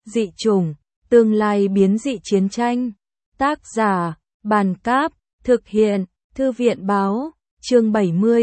Dị chủng, tương lai biến dị chiến tranh. Tác giả, Bàn Cáp, thực hiện, Thư viện Báo, chương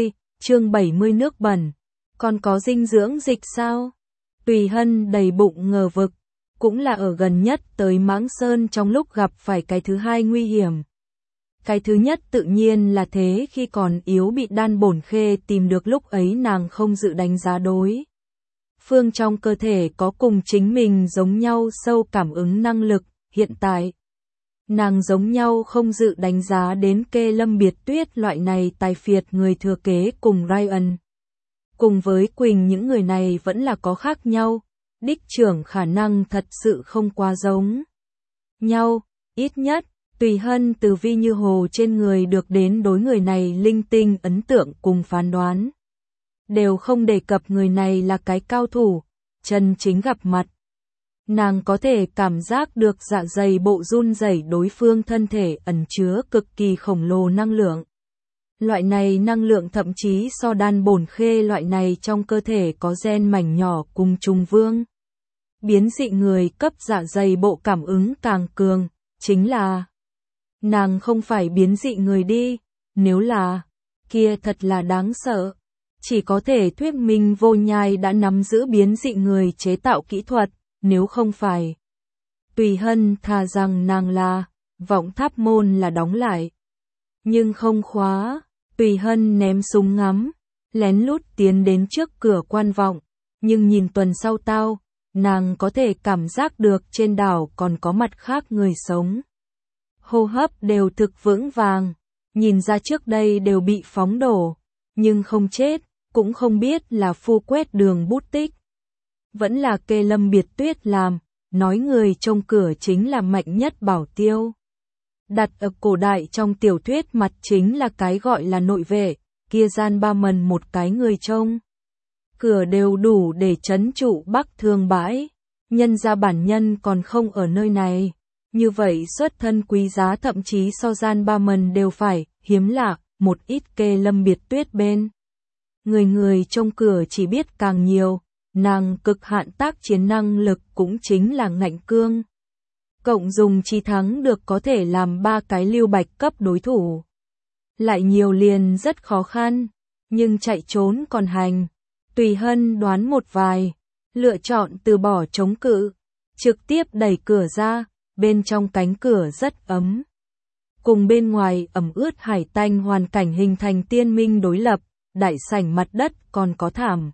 70 nước bẩn. Còn có dinh dưỡng dịch sao? Tùy Hân đầy bụng ngờ vực, cũng là ở gần nhất tới Mãng Sơn trong lúc gặp phải cái thứ hai nguy hiểm. Cái thứ nhất tự nhiên là thế, khi còn yếu bị Đan Bổn Khê tìm được, lúc ấy nàng không dự đánh giá đối phương trong cơ thể có cùng chính mình giống nhau sâu cảm ứng năng lực. Hiện tại nàng giống nhau không dự đánh giá đến Kê Lâm Biệt Tuyết loại này tài phiệt người thừa kế cùng Ryan. Cùng với Quỳnh, những người này vẫn là có khác nhau, đích trưởng khả năng thật sự không quá giống nhau. Ít nhất, Tùy Hân từ Vi Như Hồ trên người được đến đối người này linh tinh ấn tượng cùng phán đoán, đều không đề cập người này là cái cao thủ. Chân chính gặp mặt, nàng có thể cảm giác được dạ dày bộ run rẩy, đối phương thân thể ẩn chứa cực kỳ khổng lồ năng lượng. Loại này năng lượng thậm chí so Đan Bổn Khê loại này trong cơ thể có gen mảnh nhỏ cùng trùng vương biến dị người cấp dạ dày bộ cảm ứng càng cường. Chính là nàng không phải biến dị người đi, nếu là, kia thật là đáng sợ. Chỉ có thể thuyết minh Vô Nhai đã nắm giữ biến dị người chế tạo kỹ thuật, nếu không phải. Tùy Hân thà rằng nàng là Vọng Tháp môn là đóng lại, nhưng không khóa. Tùy Hân ném súng ngắm, lén lút tiến đến trước cửa quan vọng, nhưng nhìn tuần sau tao, nàng có thể cảm giác được trên đảo còn có mặt khác người sống. Hô hấp đều thực vững vàng, nhìn ra trước đây đều bị phóng đổ, nhưng không chết, cũng không biết là Phu quét đường bút tích, vẫn là Kê Lâm Biệt Tuyết làm, nói người trông cửa chính là mạnh nhất bảo tiêu. Đặt ở cổ đại trong tiểu thuyết mặt chính là cái gọi là nội vệ, kia gian ba mần một cái người trông cửa đều đủ để trấn trụ Bắc Thương bãi. Nhân ra bản nhân còn không ở nơi này, như vậy xuất thân quý giá thậm chí so gian ba mần đều phải hiếm lạ. Một ít Kê Lâm Biệt Tuyết bên người trông cửa chỉ biết càng nhiều. Nàng cực hạn tác chiến năng lực cũng chính là ngạnh cương, cộng dùng chi thắng được có thể làm 3 cái Lưu Bạch cấp đối thủ. Lại nhiều liền rất khó khăn, nhưng chạy trốn còn hành. Tùy Hân đoán một vài, lựa chọn từ bỏ chống cự, trực tiếp đẩy cửa ra. Bên trong cánh cửa rất ấm, cùng bên ngoài ẩm ướt hải tanh hoàn cảnh hình thành tiên minh đối lập. Đại sảnh mặt đất còn có thảm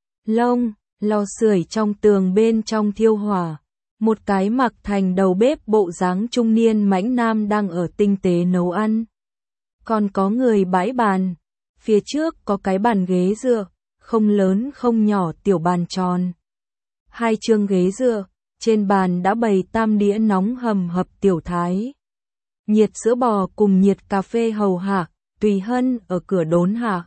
lông, lò sưởi trong tường bên trong thiêu hỏa. Một cái mặc thành đầu bếp bộ dáng trung niên mãnh nam đang ở tinh tế nấu ăn. Còn có người bãi bàn, phía trước có cái bàn ghế dựa, không lớn không nhỏ, tiểu bàn tròn. 2 chương ghế dựa, trên bàn đã bày 3 đĩa nóng hầm hập tiểu thái. Nhiệt sữa bò cùng nhiệt cà phê hầu hạ. Tùy Hân ở cửa đốn hạ.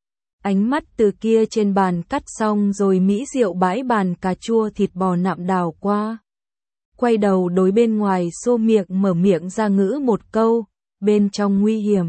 Ánh mắt từ kia trên bàn cắt xong rồi mỹ rượu bãi bàn cà chua thịt bò nạm đào qua. Quay đầu đối bên ngoài xô miệng mở miệng ra ngữ một câu, bên trong nguy hiểm.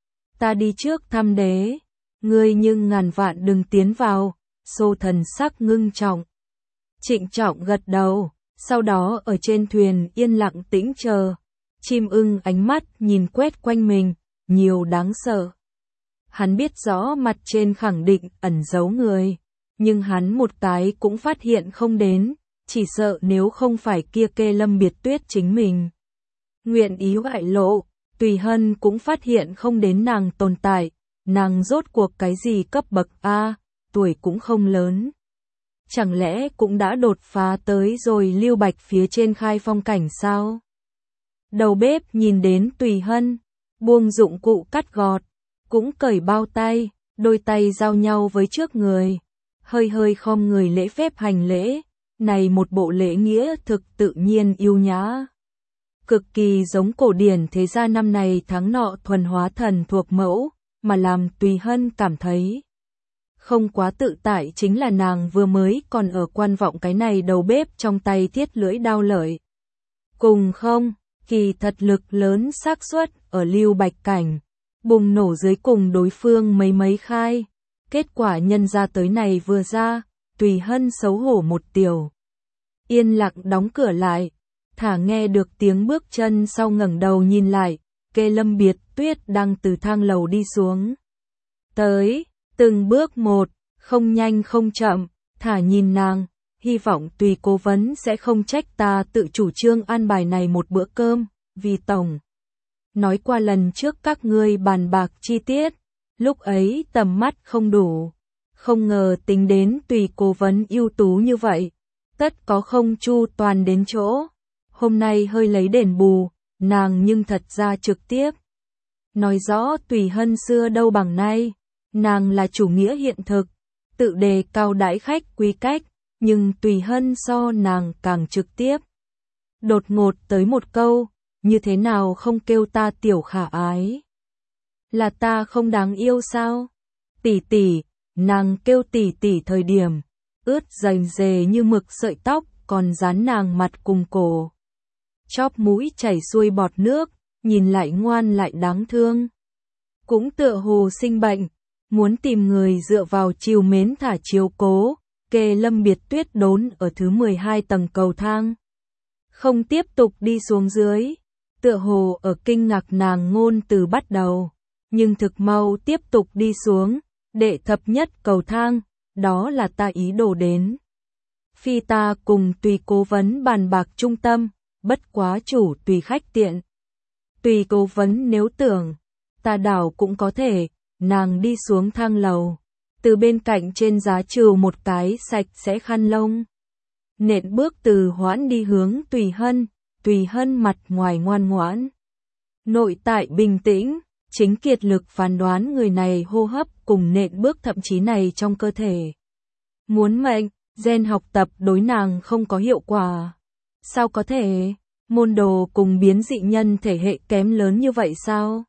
Ta đi trước thăm đế, ngươi nhưng ngàn vạn đừng tiến vào. Xô thần sắc ngưng trọng, trịnh trọng gật đầu, sau đó ở trên thuyền yên lặng tĩnh chờ. Chim ưng ánh mắt nhìn quét quanh mình, nhiều đáng sợ. Hắn biết rõ mặt trên khẳng định ẩn giấu người, nhưng hắn một cái cũng phát hiện không đến, chỉ sợ nếu không phải kia Kê Lâm Biệt Tuyết chính mình nguyện ý bại lộ, Tùy Hân cũng phát hiện không đến nàng tồn tại. Nàng rốt cuộc cái gì cấp bậc A, tuổi cũng không lớn. Chẳng lẽ cũng đã đột phá tới rồi Lưu Bạch phía trên khai phong cảnh sao? Đầu bếp nhìn đến Tùy Hân, buông dụng cụ cắt gọt, cũng cởi bao tay, đôi tay giao nhau với trước người, hơi khom người lễ phép hành lễ. Này một bộ lễ nghĩa thực tự nhiên yêu nhã, cực kỳ giống cổ điển thế gia năm này tháng nọ thuần hóa thần thuộc mẫu. Mà làm Tùy Hân cảm thấy không quá tự tại chính là nàng vừa mới còn ở quan vọng cái này đầu bếp trong tay thiết lưỡi đao lợi. Cùng không, kỳ thật lực lớn xác suất ở Lưu Bạch cảnh, bùng nổ dưới cùng đối phương mấy khai. Kết quả nhân ra tới này vừa ra, Tùy Hân xấu hổ một tiểu. yên lặng đóng cửa lại. Thả nghe được tiếng bước chân sau ngẩng đầu nhìn lại, Kê Lâm Biệt Tuyết đang từ thang lầu đi xuống. Tới, từng bước một, không nhanh không chậm, Thả nhìn nàng, hy vọng Tùy cố vấn sẽ không trách ta tự chủ trương an bài này một bữa cơm, vì tổng nói qua lần trước các ngươi bàn bạc chi tiết, lúc ấy tầm mắt không đủ, không ngờ tính đến Tùy cố vấn ưu tú như vậy, tất có không chu toàn đến chỗ. Hôm nay hơi lấy đền bù, nàng nhưng thật ra trực tiếp nói rõ Tùy Hân xưa đâu bằng nay, nàng là chủ nghĩa hiện thực, tự đề cao đãi khách quý cách, nhưng Tùy Hân so nàng càng trực tiếp. Đột ngột tới một câu, như thế nào không kêu ta tiểu khả ái? Là ta không đáng yêu sao? Tỷ tỷ, nàng kêu tỷ tỷ thời điểm, ướt dày dề như mực sợi tóc, còn dán nàng mặt cùng cổ. Chóp mũi chảy xuôi bọt nước, nhìn lại ngoan lại đáng thương. Cũng tựa hồ sinh bệnh, muốn tìm người dựa vào chiều mến thả chiếu cố, Kê Lâm Biệt Tuyết đốn ở thứ 12 tầng cầu thang. Không tiếp tục đi xuống dưới, tựa hồ ở kinh ngạc nàng ngôn từ bắt đầu, nhưng thực mau tiếp tục đi xuống, đệ thập nhất cầu thang, đó là ta ý đồ đến. Phi ta cùng Tùy cố vấn bàn bạc trung tâm, bất quá chủ Tùy khách tiện. Tùy cố vấn nếu tưởng, ta đảo cũng có thể, nàng đi xuống thang lầu, từ bên cạnh trên giá trừ một cái sạch sẽ khăn lông. Nện bước từ hoãn đi hướng Tùy Hân mặt ngoài ngoan ngoãn. Nội tại bình tĩnh, chính kiệt lực phán đoán người này hô hấp cùng nện bước thậm chí này trong cơ thể. Muốn mệnh, gen học tập đối nàng không có hiệu quả. Sao có thể, môn đồ cùng biến dị nhân thể hệ kém lớn như vậy sao?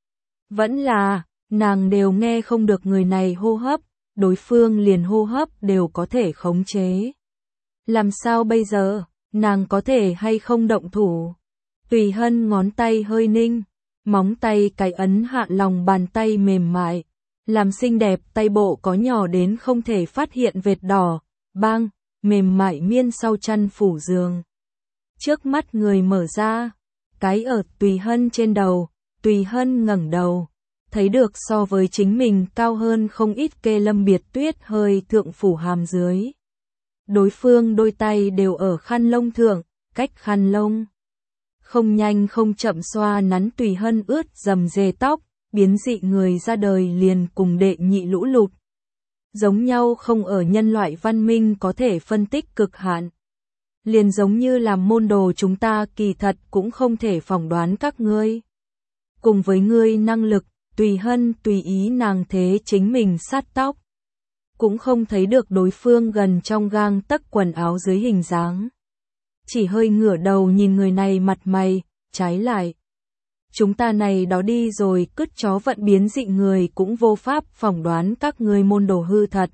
Vẫn là, nàng đều nghe không được người này hô hấp, đối phương liền hô hấp đều có thể khống chế. Làm sao bây giờ, nàng có thể hay không động thủ? Tùy Hân ngón tay hơi ninh, móng tay cái ấn hạ lòng bàn tay mềm mại, làm xinh đẹp tay bộ có nhỏ đến không thể phát hiện vệt đỏ, bang, mềm mại miên sau chăn phủ giường. Trước mắt người mở ra, cái ở Tùy Hân trên đầu, Tùy Hân ngẩng đầu, thấy được so với chính mình cao hơn không ít Kê Lâm Biệt Tuyết hơi thượng phủ hàm dưới. Đối phương đôi tay đều ở khăn lông thượng, cách khăn lông. Không nhanh không chậm xoa nắn Tùy Hân ướt dầm dề tóc, biến dị người ra đời liền cùng đệ nhị lũ lụt. Giống nhau không ở nhân loại văn minh có thể phân tích cực hạn. Liền giống như làm môn đồ chúng ta kỳ thật cũng không thể phỏng đoán các ngươi. Cùng với ngươi năng lực, Tùy Hân tùy ý nàng thế chính mình sát tóc. Cũng không thấy được đối phương gần trong gang tấc quần áo dưới hình dáng. Chỉ hơi ngửa đầu nhìn người này mặt mày, trái lại. Chúng ta này đó đi rồi cứt chó vận biến dị người cũng vô pháp phỏng đoán các ngươi môn đồ hư thật.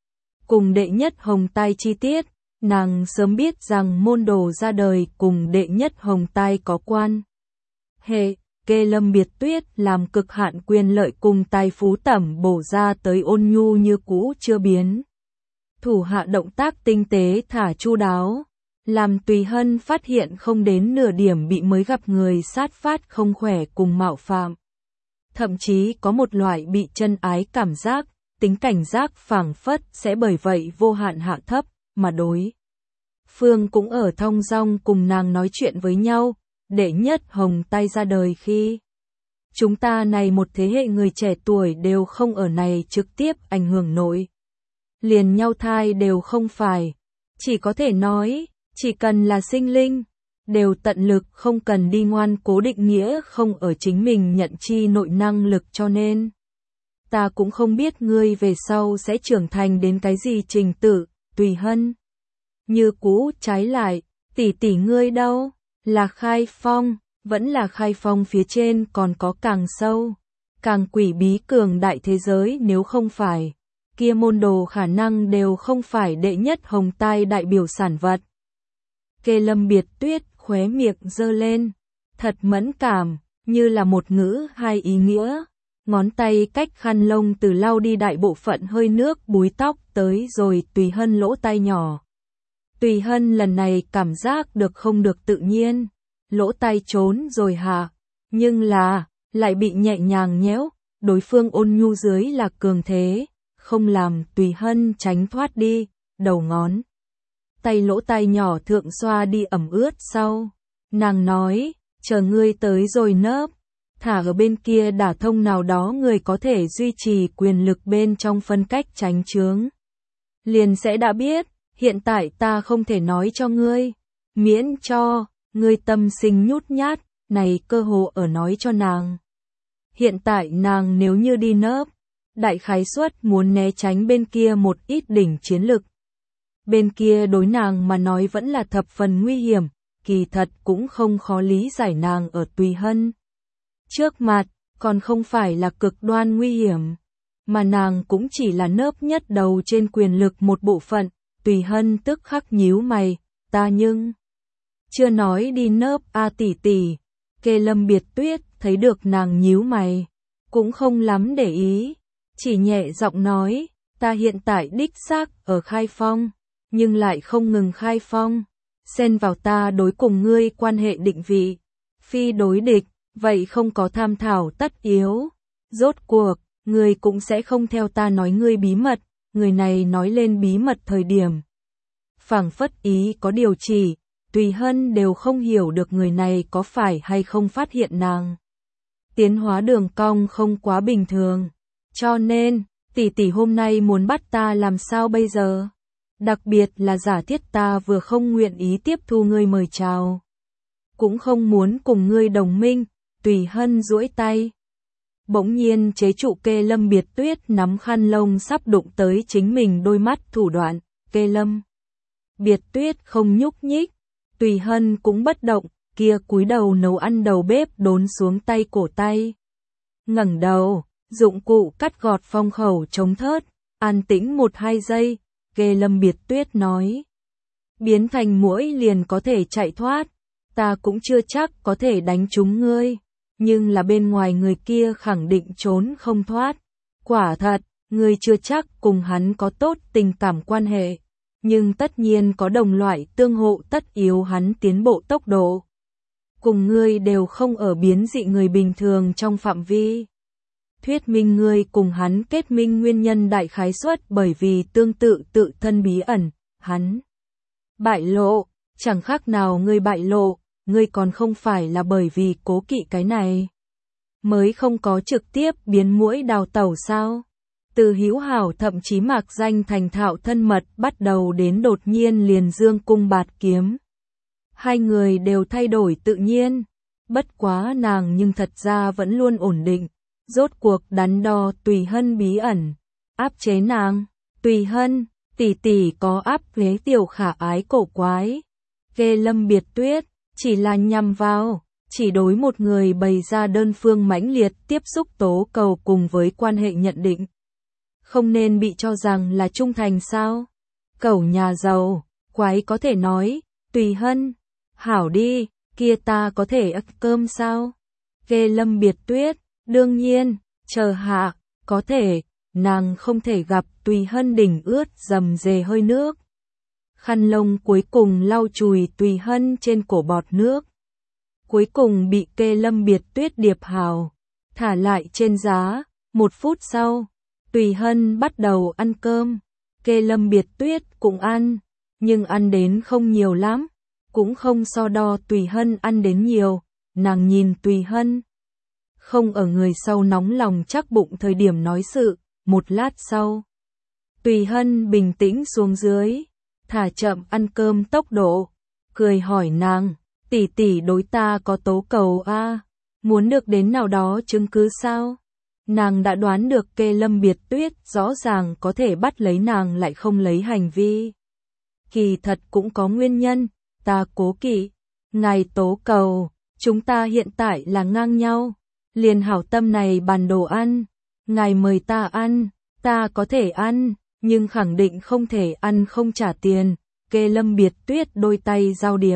Cùng đệ nhất hồng tai chi tiết, nàng sớm biết rằng môn đồ ra đời cùng đệ nhất hồng tai có quan hệ. Kê Lâm Biệt Tuyết làm cực hạn quyền lợi cùng tài phú tẩm bổ ra tới ôn nhu như cũ chưa biến. Thủ hạ động tác tinh tế thả chu đáo, làm Tùy Hân phát hiện không đến nửa điểm bị mới gặp người sát phát không khỏe cùng mạo phạm. Thậm chí có một loại bị chân ái cảm giác, tính cảnh giác phảng phất sẽ bởi vậy vô hạn hạ thấp, mà đối phương cũng ở thong dong cùng nàng nói chuyện với nhau. Đệ nhất hồng tai ra đời khi chúng ta này một thế hệ người trẻ tuổi đều không ở này trực tiếp ảnh hưởng nổi. Liền nhau thai đều không phải. Chỉ có thể nói, chỉ cần là sinh linh, đều tận lực không cần đi ngoan cố định nghĩa không ở chính mình nhận chi nội năng lực cho nên. Ta cũng không biết ngươi về sau sẽ trưởng thành đến cái gì trình tự, Tùy Hân. Như cũ trái lại, tỷ tỷ ngươi đâu? Là khai phong, vẫn là khai phong phía trên còn có càng sâu, càng quỷ bí cường đại thế giới nếu không phải. Kia môn đồ khả năng đều không phải đệ nhất hồng tai đại biểu sản vật. Kê Lâm Biệt Tuyết khóe miệng giơ lên, thật mẫn cảm, như là một ngữ hai ý nghĩa. Ngón tay cách khăn lông từ lau đi đại bộ phận hơi nước búi tóc tới rồi Tùy Hân lỗ tai nhỏ. Tùy Hân lần này cảm giác được không được tự nhiên, lỗ tai trốn rồi hả, nhưng là, lại bị nhẹ nhàng nhéo, đối phương ôn nhu dưới là cường thế, không làm Tùy Hân tránh thoát đi, đầu ngón tay lỗ tai nhỏ thượng xoa đi ẩm ướt sau. Nàng nói, chờ ngươi tới rồi nớp, thả ở bên kia đả thông nào đó người có thể duy trì quyền lực bên trong phân cách tránh chướng. Liền sẽ đã biết, hiện tại ta không thể nói cho ngươi, miễn cho, ngươi tâm sinh nhút nhát, này cơ hồ ở nói cho nàng. Hiện tại nàng nếu như đi nớp, đại khái suất muốn né tránh bên kia một ít đỉnh chiến lực. Bên kia đối nàng mà nói vẫn là thập phần nguy hiểm, kỳ thật cũng không khó lý giải nàng ở Tùy Hân trước mặt, còn không phải là cực đoan nguy hiểm, mà nàng cũng chỉ là nớp nhất đầu trên quyền lực một bộ phận. Tùy Hân tức khắc nhíu mày, ta nhưng chưa nói đi nớp a tỷ tỷ. Kê Lâm Biệt Tuyết thấy được nàng nhíu mày, cũng không lắm để ý, chỉ nhẹ giọng nói, ta hiện tại đích xác ở khai phong, nhưng lại không ngừng khai phong, xen vào ta đối cùng ngươi quan hệ định vị, phi đối địch, vậy không có tham thảo tất yếu. Rốt cuộc, ngươi cũng sẽ không theo ta nói ngươi bí mật, người này nói lên bí mật thời điểm. Phảng phất ý có điều chỉ, Tùy Hân đều không hiểu được người này có phải hay không phát hiện nàng. Tiến hóa đường cong không quá bình thường, cho nên, tỷ tỷ hôm nay muốn bắt ta làm sao bây giờ? Đặc biệt là giả thiết ta vừa không nguyện ý tiếp thu ngươi mời chào, cũng không muốn cùng ngươi đồng minh. Tùy Hân duỗi tay, bỗng nhiên chế trụ Kê Lâm Biệt Tuyết nắm khăn lông sắp đụng tới chính mình đôi mắt thủ đoạn. Kê Lâm Biệt Tuyết không nhúc nhích, Tùy Hân cũng bất động, kia cúi đầu nấu ăn đầu bếp đốn xuống tay cổ tay. Ngẩng đầu, dụng cụ cắt gọt phong khẩu chống thớt, an tĩnh 1-2 giây, Kê Lâm Biệt Tuyết nói. Biến thành muỗi liền có thể chạy thoát, ta cũng chưa chắc có thể đánh trúng ngươi, nhưng là bên ngoài người kia khẳng định trốn không thoát. Quả thật, ngươi chưa chắc cùng hắn có tốt tình cảm quan hệ, nhưng tất nhiên có đồng loại tương hộ tất yếu hắn tiến bộ tốc độ. Cùng ngươi đều không ở biến dị người bình thường trong phạm vi. Thuyết minh ngươi cùng hắn kết minh nguyên nhân đại khái suất bởi vì tương tự tự thân bí ẩn, hắn bại lộ, chẳng khác nào ngươi bại lộ, ngươi còn không phải là bởi vì cố kỵ cái này mới không có trực tiếp biến muỗi đào tẩu sao? Từ hữu hảo thậm chí mạc danh thành thạo thân mật bắt đầu đến đột nhiên liền dương cung bạt kiếm. Hai người đều thay đổi tự nhiên, bất quá nàng nhưng thật ra vẫn luôn ổn định, rốt cuộc đắn đo Tùy Hân bí ẩn, áp chế nàng. Tùy Hân, tỷ tỷ có áp chế tiểu khả ái cổ quái. Kê Lâm Biệt Tuyết, chỉ là nhằm vào, chỉ đối một người bày ra đơn phương mãnh liệt tiếp xúc tố cầu cùng với quan hệ nhận định. Không nên bị cho rằng là trung thành sao? Cẩu nhà giàu, quái có thể nói, Tùy Hân, hảo đi, kia ta có thể ăn cơm sao? Kê Lâm Biệt Tuyết, đương nhiên, chờ hạ, có thể, nàng không thể gặp Tùy Hân đỉnh ướt dầm dề hơi nước. Khăn lông cuối cùng lau chùi Tùy Hân trên cổ bọt nước. Cuối cùng bị Kê Lâm Biệt Tuyết điệp hào, thả lại trên giá. 1 phút sau, Tùy Hân bắt đầu ăn cơm. Kê Lâm Biệt Tuyết cũng ăn, nhưng ăn đến không nhiều lắm, cũng không so đo Tùy Hân ăn đến nhiều. Nàng nhìn Tùy Hân, không ở người sau nóng lòng chắc bụng thời điểm nói sự. Một lát sau, Tùy Hân bình tĩnh xuống dưới, thả chậm ăn cơm tốc độ, cười hỏi nàng, tỷ tỷ đối ta có tố cầu a, muốn được đến nào đó chứng cứ sao? Nàng đã đoán được Kê Lâm Biệt Tuyết rõ ràng có thể bắt lấy nàng lại không lấy hành vi. Kỳ thật cũng có nguyên nhân, ta cố kỵ, ngài tố cầu, chúng ta hiện tại là ngang nhau, liền hảo tâm này bàn đồ ăn, ngài mời ta ăn, ta có thể ăn, nhưng khẳng định không thể ăn không trả tiền. Kê Lâm Biệt Tuyết đôi tay giao điệp,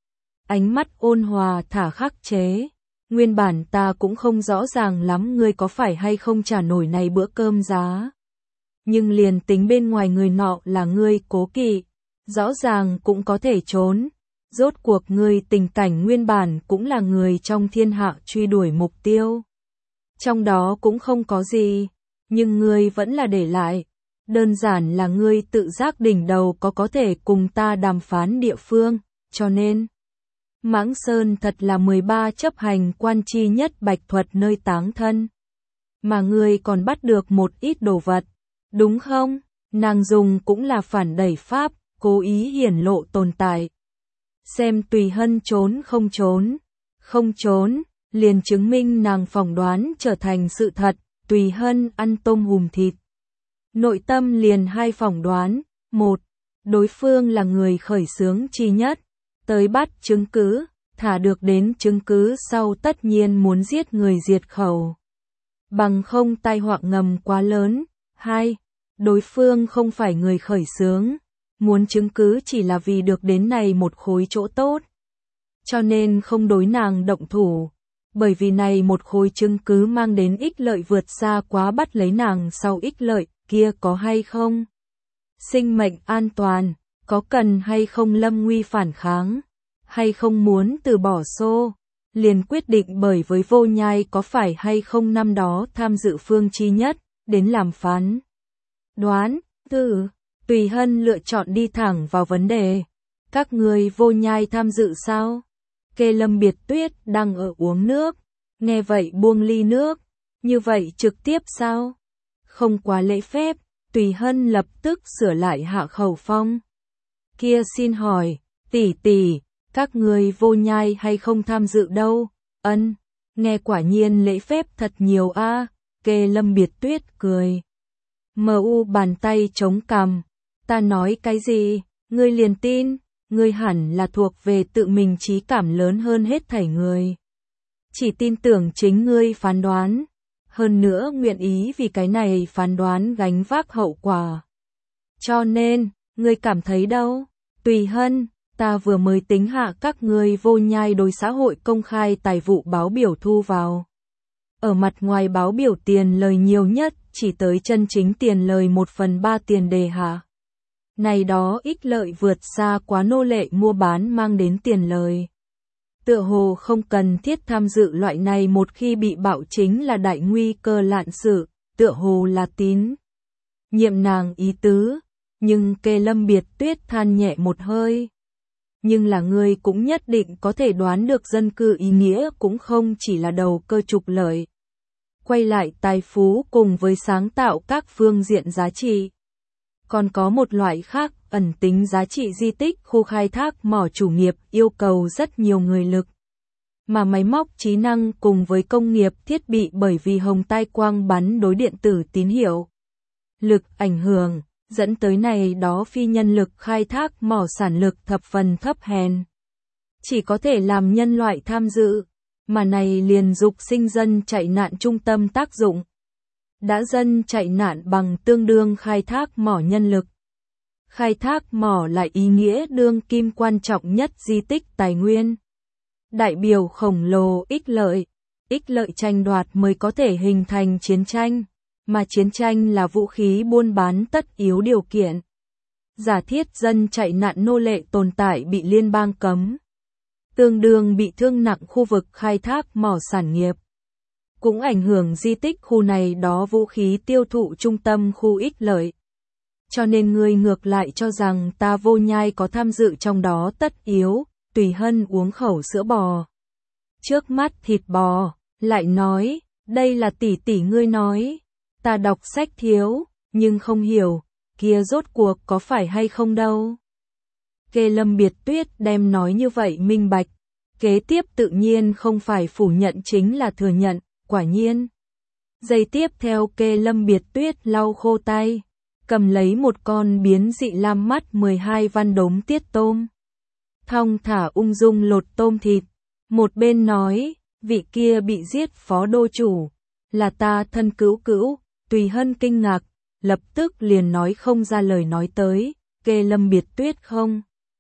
ánh mắt ôn hòa thả khắc chế. Nguyên bản ta cũng không rõ ràng lắm ngươi có phải hay không trả nổi này bữa cơm giá. Nhưng liền tính bên ngoài người nọ là ngươi cố kỵ, rõ ràng cũng có thể trốn. Rốt cuộc ngươi tình cảnh nguyên bản cũng là người trong thiên hạ truy đuổi mục tiêu. Trong đó cũng không có gì, nhưng ngươi vẫn là để lại. Đơn giản là ngươi tự giác đỉnh đầu có thể cùng ta đàm phán địa phương, cho nên Mãng Sơn thật là 13 chấp hành quan chi nhất Bạch Thuật nơi táng thân. Mà ngươi còn bắt được một ít đồ vật, đúng không? Nàng dùng cũng là phản đẩy pháp, cố ý hiển lộ tồn tại. Xem Tùy Hân trốn không trốn. Không trốn, liền chứng minh nàng phỏng đoán trở thành sự thật, Tùy Hân ăn tôm hùm thịt. Nội tâm liền hai phỏng đoán, một, đối phương là người khởi xướng chi nhất, tới bắt chứng cứ, thả được đến chứng cứ sau tất nhiên muốn giết người diệt khẩu. Bằng không tai họa ngầm quá lớn. Hai, đối phương không phải người khởi xướng, muốn chứng cứ chỉ là vì được đến này một khối chỗ tốt. Cho nên không đối nàng động thủ, bởi vì này một khối chứng cứ mang đến ích lợi vượt xa quá bắt lấy nàng sau ích lợi, kia có hay không? Sinh mệnh an toàn, có cần hay không lâm nguy phản kháng, hay không muốn từ bỏ xô, liền quyết định bởi với Vô Nhai có phải hay không năm đó tham dự phương chi nhất, đến làm phán. Đoán, Tùy Hân lựa chọn đi thẳng vào vấn đề. Các người Vô Nhai tham dự sao? Kê Lâm Biệt Tuyết đang ở uống nước, nghe vậy buông ly nước, như vậy trực tiếp sao? Không quá lễ phép, Tùy Hân lập tức sửa lại hạ khẩu phong. Kia xin hỏi, tỷ tỷ, các người Vô Nhai hay không tham dự đâu? Ân, nghe quả nhiên lễ phép thật nhiều a. Kê Lâm Biệt Tuyết cười. Mu bàn tay chống cằm, ta nói cái gì, ngươi liền tin, ngươi hẳn là thuộc về tự mình trí cảm lớn hơn hết thảy người. Chỉ tin tưởng chính ngươi phán đoán, hơn nữa nguyện ý vì cái này phán đoán gánh vác hậu quả. Cho nên, ngươi cảm thấy đâu? Tùy Hân, ta vừa mới tính hạ các ngươi Vô Nhai đối xã hội công khai tài vụ báo biểu thu vào. Ở mặt ngoài báo biểu tiền lời nhiều nhất, chỉ tới chân chính tiền lời 1/3 tiền đề hạ. Này đó ích lợi vượt xa quá nô lệ mua bán mang đến tiền lời. Tựa hồ không cần thiết tham dự loại này, một khi bị bạo chính là đại nguy cơ lạn sự, tựa hồ là tín nhiệm nàng ý tứ, nhưng Kê Lâm Biệt Tuyết than nhẹ một hơi. Nhưng là người cũng nhất định có thể đoán được dân cư ý nghĩa cũng không chỉ là đầu cơ trục lợi. Quay lại tài phú cùng với sáng tạo các phương diện giá trị. Còn có một loại khác, ẩn tính giá trị di tích khu khai thác mỏ chủ nghiệp yêu cầu rất nhiều người lực. Mà máy móc trí năng cùng với công nghiệp thiết bị bởi vì hồng tai quang bắn đối điện tử tín hiệu lực ảnh hưởng, dẫn tới này đó phi nhân lực khai thác mỏ sản lực thập phần thấp hèn. Chỉ có thể làm nhân loại tham dự, mà này liền dục sinh dân chạy nạn trung tâm tác dụng. Đã dân chạy nạn bằng tương đương khai thác mỏ nhân lực. Khai thác mỏ lại ý nghĩa đương kim quan trọng nhất di tích tài nguyên. Đại biểu khổng lồ ích lợi tranh đoạt mới có thể hình thành chiến tranh, mà chiến tranh là vũ khí buôn bán tất yếu điều kiện. Giả thiết dân chạy nạn nô lệ tồn tại bị liên bang cấm, tương đương bị thương nặng khu vực khai thác mỏ sản nghiệp. Cũng ảnh hưởng di tích khu này đó vũ khí tiêu thụ trung tâm khu ích lợi. Cho nên ngươi ngược lại cho rằng ta Vô Nhai có tham dự trong đó tất yếu. Tùy Hân uống khẩu sữa bò. Trước mắt thịt bò, lại nói, đây là tỷ tỷ ngươi nói. Ta đọc sách thiếu, nhưng không hiểu, kia rốt cuộc có phải hay không đâu. Kê Lâm Biệt Tuyết đem nói như vậy minh bạch. Kế tiếp tự nhiên không phải phủ nhận chính là thừa nhận, quả nhiên. Giây tiếp theo Kê Lâm Biệt Tuyết lau khô tay, cầm lấy một con biến dị lam mắt 12 văn đống tiết tôm. Thong thả ung dung lột tôm thịt, một bên nói, vị kia bị giết phó đô chủ, là ta thân cứu cữu. Tùy Hân kinh ngạc, lập tức liền nói không ra lời nói tới. Kê Lâm Biệt Tuyết không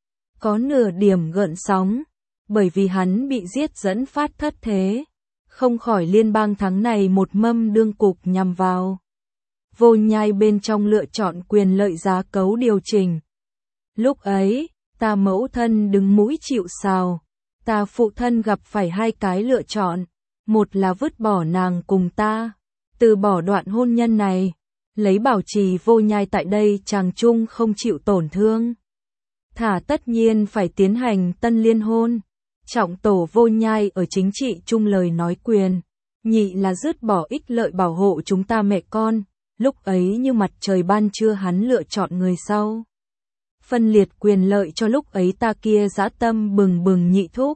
có nửa điểm gợn sóng, bởi vì hắn bị giết dẫn phát thất thế, không khỏi liên bang tháng này một mâm đương cục nhằm vào. Vô Nhai bên trong lựa chọn quyền lợi giá cấu điều chỉnh. Lúc ấy, ta mẫu thân đứng mũi chịu sào, ta phụ thân gặp phải hai cái lựa chọn, một là vứt bỏ nàng cùng ta, từ bỏ đoạn hôn nhân này, lấy bảo trì Vô Nhai tại đây chàng chung không chịu tổn thương. Thả tất nhiên phải tiến hành tân liên hôn, trọng tổ Vô Nhai ở chính trị chung lời nói quyền, nhị là dứt bỏ ích lợi bảo hộ chúng ta mẹ con, lúc ấy như mặt trời ban trưa hắn lựa chọn người sau. Phân liệt quyền lợi cho lúc ấy ta kia dã tâm bừng bừng Nhị thúc.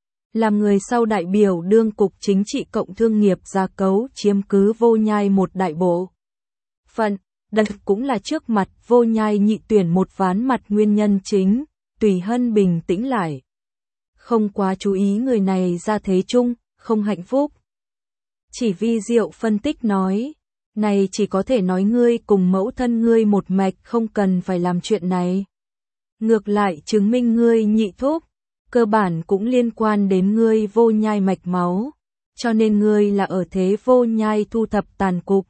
Làm người sau đại biểu đương cục chính trị cộng thương nghiệp gia cấu chiếm cứ Vô Nhai một đại bộ phận, đây cũng là trước mặt Vô Nhai nhị tuyển một ván mặt nguyên nhân chính. Tùy Hân bình tĩnh lại, không quá chú ý người này ra thế chung, không hạnh phúc. Chỉ Vi Diệu phân tích nói, này chỉ có thể nói ngươi cùng mẫu thân ngươi một mạch không cần phải làm chuyện này. Ngược lại chứng minh ngươi Nhị thúc, cơ bản cũng liên quan đến ngươi Vô Nhai mạch máu, cho nên ngươi là ở thế Vô Nhai thu thập tàn cục,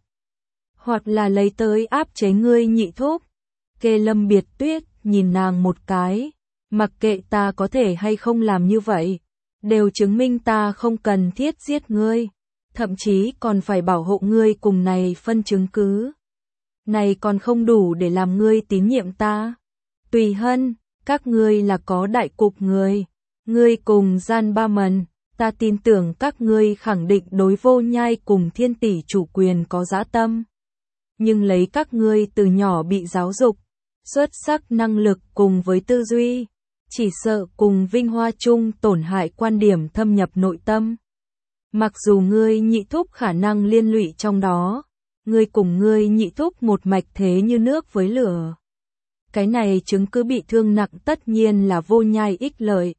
hoặc là lấy tới áp chế ngươi Nhị thúc. Kê Lâm Biệt Tuyết nhìn nàng một cái, mặc kệ ta có thể hay không làm như vậy, đều chứng minh ta không cần thiết giết ngươi, thậm chí còn phải bảo hộ ngươi cùng này phân chứng cứ. Này còn không đủ để làm ngươi tín nhiệm ta. Tùy Hân, các ngươi là có đại cục người, ngươi cùng Gian Ba Mần, ta tin tưởng các ngươi khẳng định đối Vô Nhai cùng Thiên tỷ chủ quyền có dã tâm. Nhưng lấy các ngươi từ nhỏ bị giáo dục, xuất sắc năng lực cùng với tư duy, chỉ sợ cùng vinh hoa chung tổn hại quan điểm thâm nhập nội tâm. Mặc dù ngươi Nhị thúc khả năng liên lụy trong đó, ngươi cùng ngươi Nhị thúc một mạch thế như nước với lửa. Cái này chứng cứ bị thương nặng tất nhiên là Vô Nhai ích lợi.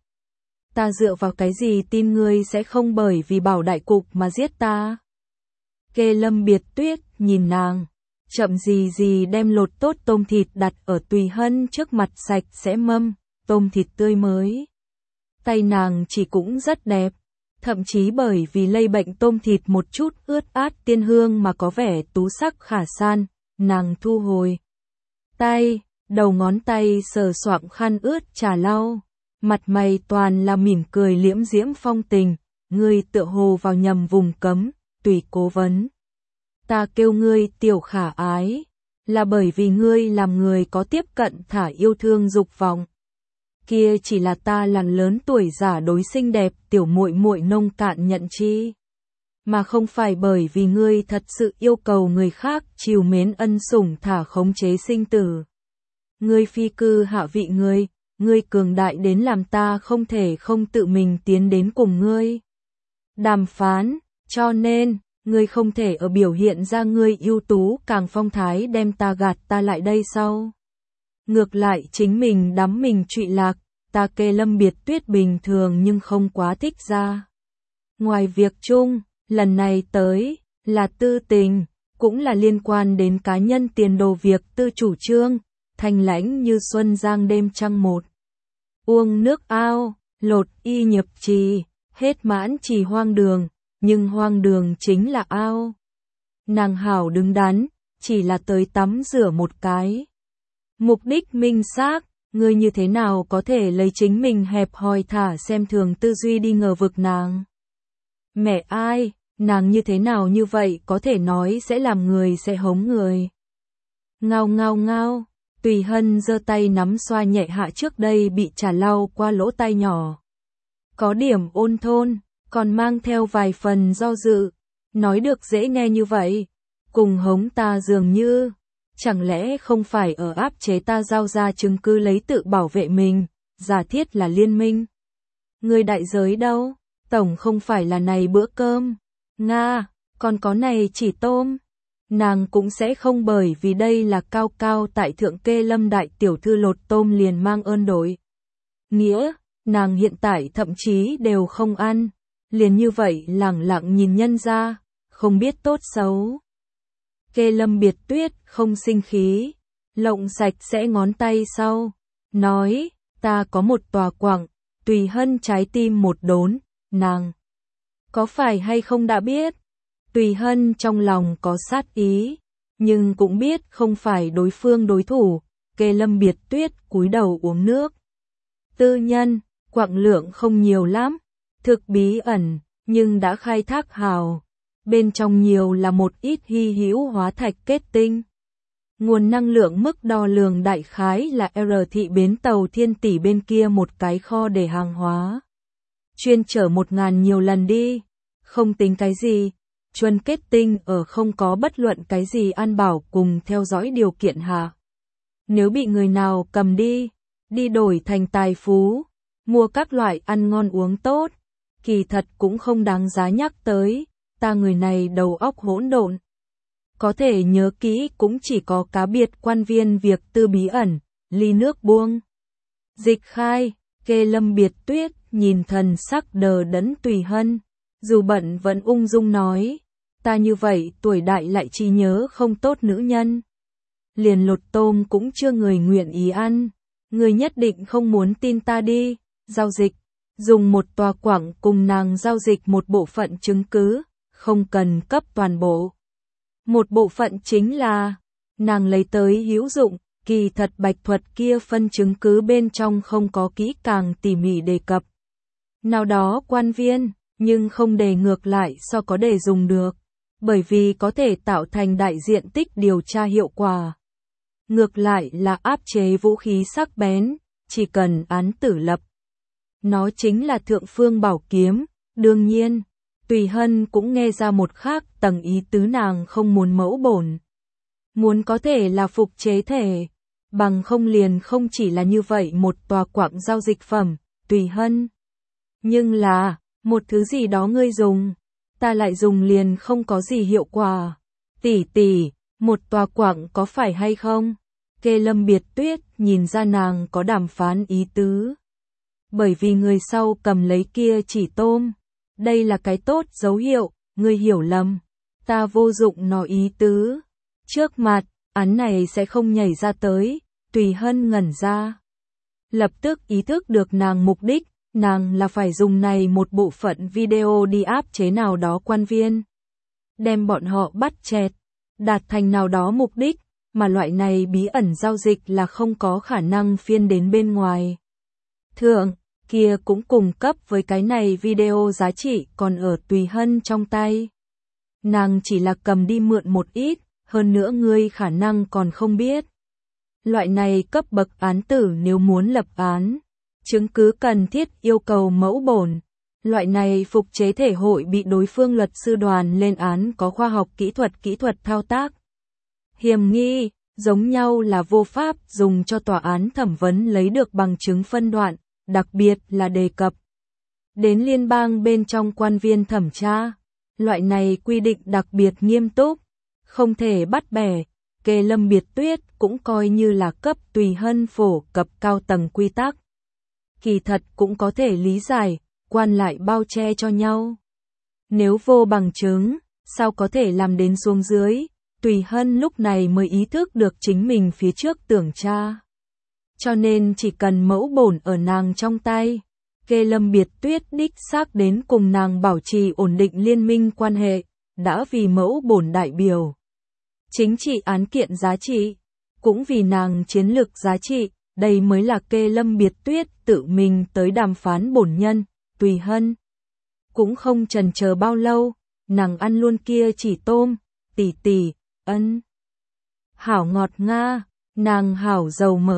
Ta dựa vào cái gì tin ngươi sẽ không bởi vì bảo đại cục mà giết ta? Kê Lâm Biệt Tuyết nhìn nàng, chậm gì gì đem lột tốt tôm thịt đặt ở Tùy Hân trước mặt sạch sẽ mâm, tôm thịt tươi mới. Tay nàng chỉ cũng rất đẹp, thậm chí bởi vì lây bệnh tôm thịt một chút ướt át tiên hương mà có vẻ tú sắc khả san, nàng thu hồi tay, đầu ngón tay sờ soạng khăn ướt trà lau, mặt mày toàn là mỉm cười liễm diễm phong tình, ngươi tựa hồ vào nhầm vùng cấm, Tùy cố vấn. Ta kêu ngươi tiểu khả ái, là bởi vì ngươi làm người có tiếp cận thả yêu thương dục vọng. Kia chỉ là ta làn lớn tuổi giả đối xinh đẹp tiểu muội muội nông cạn nhận chi, mà không phải bởi vì ngươi thật sự yêu cầu người khác chiều mến ân sủng thả khống chế sinh tử. Ngươi phi cư hạ vị ngươi cường đại đến làm ta không thể không tự mình tiến đến cùng ngươi đàm phán, cho nên ngươi không thể ở biểu hiện ra ngươi ưu tú càng phong thái đem ta gạt ta lại đây sau. Ngược lại chính mình đắm mình trụy lạc, ta Kê Lâm Biệt Tuyết bình thường nhưng không quá thích ra. Ngoài việc chung, lần này tới, là tư tình, cũng là liên quan đến cá nhân tiền đồ việc tư chủ trương, thanh lãnh như xuân giang đêm trăng một. Uông nước ao, lột y nhập trì, hết mãn trì hoang đường, nhưng hoang đường chính là ao. Nàng hảo đứng đắn, chỉ là tới tắm rửa một cái. Mục đích minh xác, ngươi như thế nào có thể lấy chính mình hẹp hòi thả xem thường tư duy đi ngờ vực nàng. Mẹ ai, nàng như thế nào như vậy có thể nói sẽ làm người sẽ hống người. Ngao ngao ngao, Tùy Hân giơ tay nắm xoa nhẹ hạ trước đây bị trà lau qua lỗ tai nhỏ. Có điểm ôn thôn, còn mang theo vài phần do dự, nói được dễ nghe như vậy, cùng hống ta dường như, chẳng lẽ không phải ở áp chế ta giao ra chứng cứ lấy tự bảo vệ mình, giả thiết là liên minh. Người đại giới đâu, tổng không phải là này bữa cơm, Nga, còn có này chỉ tôm. Nàng cũng sẽ không bởi vì đây là cao cao tại thượng Kê Lâm đại tiểu thư lột tôm liền mang ơn đổi. Nghĩa, nàng hiện tại thậm chí đều không ăn, liền như vậy lẳng lặng nhìn nhân ra, không biết tốt xấu. Kê Lâm Biệt Tuyết không sinh khí, lộng sạch sẽ ngón tay sau, nói, ta có một tòa quặng, Tùy Hân trái tim một đốn, nàng có phải hay không đã biết? Tùy Hân trong lòng có sát ý, nhưng cũng biết không phải đối phương đối thủ, Kê Lâm Biệt Tuyết cúi đầu uống nước. Tư nhân, quặng lượng không nhiều lắm, thực bí ẩn, nhưng đã khai thác hào. Bên trong nhiều là một ít hy hữu hóa thạch kết tinh. Nguồn năng lượng mức đo lường đại khái là R thị bến tàu Thiên Tỷ bên kia một cái kho để hàng hóa. Chuyên chở 1000 nhiều lần đi, không tính cái gì. Chuân kết tinh ở không có bất luận cái gì an bảo cùng theo dõi điều kiện hạ. Nếu bị người nào cầm đi đổi thành tài phú, mua các loại ăn ngon uống tốt, kỳ thật cũng không đáng giá nhắc tới, ta người này đầu óc hỗn độn. Có thể nhớ kỹ cũng chỉ có cá biệt quan viên việc tư bí ẩn, ly nước buông. Dịch khai, Kê Lâm Biệt Tuyết nhìn thần sắc đờ đẫn Tùy Hân, dù bận vẫn ung dung nói, ta như vậy tuổi đại lại trí nhớ không tốt nữ nhân. Liền lột tôm cũng chưa người nguyện ý ăn, người nhất định không muốn tin ta đi, giao dịch, dùng một tòa quảng cùng nàng giao dịch một bộ phận chứng cứ, không cần cấp toàn bộ. Một bộ phận chính là, nàng lấy tới hữu dụng, kỳ thật bạch thuật kia phân chứng cứ bên trong không có kỹ càng tỉ mỉ đề cập. Nào đó quan viên, nhưng không đề ngược lại so có để dùng được, bởi vì có thể tạo thành đại diện tích điều tra hiệu quả. Ngược lại là áp chế vũ khí sắc bén, chỉ cần án tử lập. Nó chính là thượng phương bảo kiếm, đương nhiên, Tùy Hân cũng nghe ra một khác tầng ý tứ nàng không muốn mẫu bổn. Muốn có thể là phục chế thể, bằng không liền không chỉ là như vậy một tòa quặng giao dịch phẩm, Tùy Hân. Nhưng là, một thứ gì đó ngươi dùng, ta lại dùng liền không có gì hiệu quả. Tỷ, một tòa quặng có phải hay không? Kê Lâm Biệt Tuyết nhìn ra nàng có đàm phán ý tứ. Bởi vì người sau cầm lấy kia chỉ tôm. Đây là cái tốt dấu hiệu, ngươi hiểu lầm. Ta vô dụng nó ý tứ. Trước mặt, án này sẽ không nhảy ra tới. Tùy Hân ngẩn ra. Lập tức ý thức được nàng mục đích. Nàng là phải dùng này một bộ phận video đi áp chế nào đó quan viên. Đem bọn họ bắt chẹt. Đạt thành nào đó mục đích. Mà loại này bí ẩn giao dịch là không có khả năng phiên đến bên ngoài. Thượng, kia cũng cùng cấp với cái này video giá trị còn ở Tùy Hân trong tay. Nàng chỉ là cầm đi mượn một ít, hơn nữa ngươi khả năng còn không biết. Loại này cấp bậc án tử nếu muốn lập án, chứng cứ cần thiết yêu cầu mẫu bổn. Loại này phục chế thể hội bị đối phương luật sư đoàn lên án có khoa học kỹ thuật thao tác. Hiểm nghi, giống nhau là vô pháp dùng cho tòa án thẩm vấn lấy được bằng chứng phân đoạn, đặc biệt là đề cập đến liên bang bên trong quan viên thẩm tra. Loại này quy định đặc biệt nghiêm túc, không thể bắt bẻ. Kê Lâm Biệt Tuyết cũng coi như là cấp Tùy Hân phổ cập cao tầng quy tắc. Kỳ thật cũng có thể lý giải, quan lại bao che cho nhau. Nếu vô bằng chứng, sao có thể làm đến xuống dưới? Tùy Hân lúc này mới ý thức được chính mình phía trước tưởng tra. Cho nên chỉ cần mẫu bổn ở nàng trong tay, Kê Lâm Biệt Tuyết đích xác đến cùng nàng bảo trì ổn định liên minh quan hệ, đã vì mẫu bổn đại biểu. Chính trị án kiện giá trị, cũng vì nàng chiến lược giá trị, đây mới là Kê Lâm Biệt Tuyết tự mình tới đàm phán bổn nhân. Tùy Hân cũng không chần chờ bao lâu, nàng ăn luôn kia chỉ tôm, tỷ, ân. Hảo ngọt nga, nàng hảo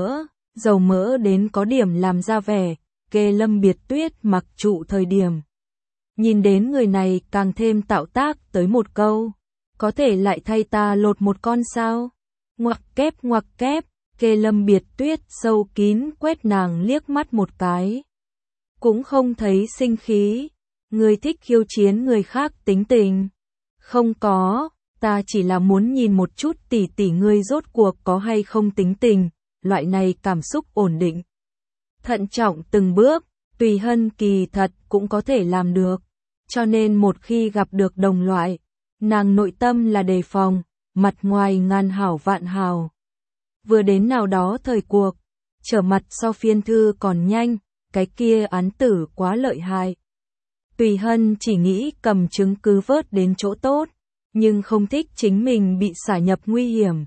dầu mỡ đến có điểm làm ra vẻ. Kê Lâm Biệt Tuyết mặc trụ thời điểm. Nhìn đến người này càng thêm tạo tác tới một câu. Có thể lại thay ta lột một con sao? Ngoặc kép, Kê Lâm Biệt Tuyết sâu kín quét nàng liếc mắt một cái. Cũng không thấy sinh khí. Người thích khiêu chiến người khác tính tình. Không có, ta chỉ là muốn nhìn một chút tỷ ngươi rốt cuộc có hay không tính tình, loại này cảm xúc ổn định. Thận trọng từng bước, Tùy Hân kỳ thật cũng có thể làm được. Cho nên một khi gặp được đồng loại, nàng nội tâm là đề phòng, mặt ngoài ngàn hảo vạn hảo. Vừa đến nào đó thời cuộc, trở mặt so phiên thư còn nhanh, cái kia án tử quá lợi hại. Tùy Hân chỉ nghĩ cầm chứng cứ vớt đến chỗ tốt, nhưng không thích chính mình bị xả nhập nguy hiểm.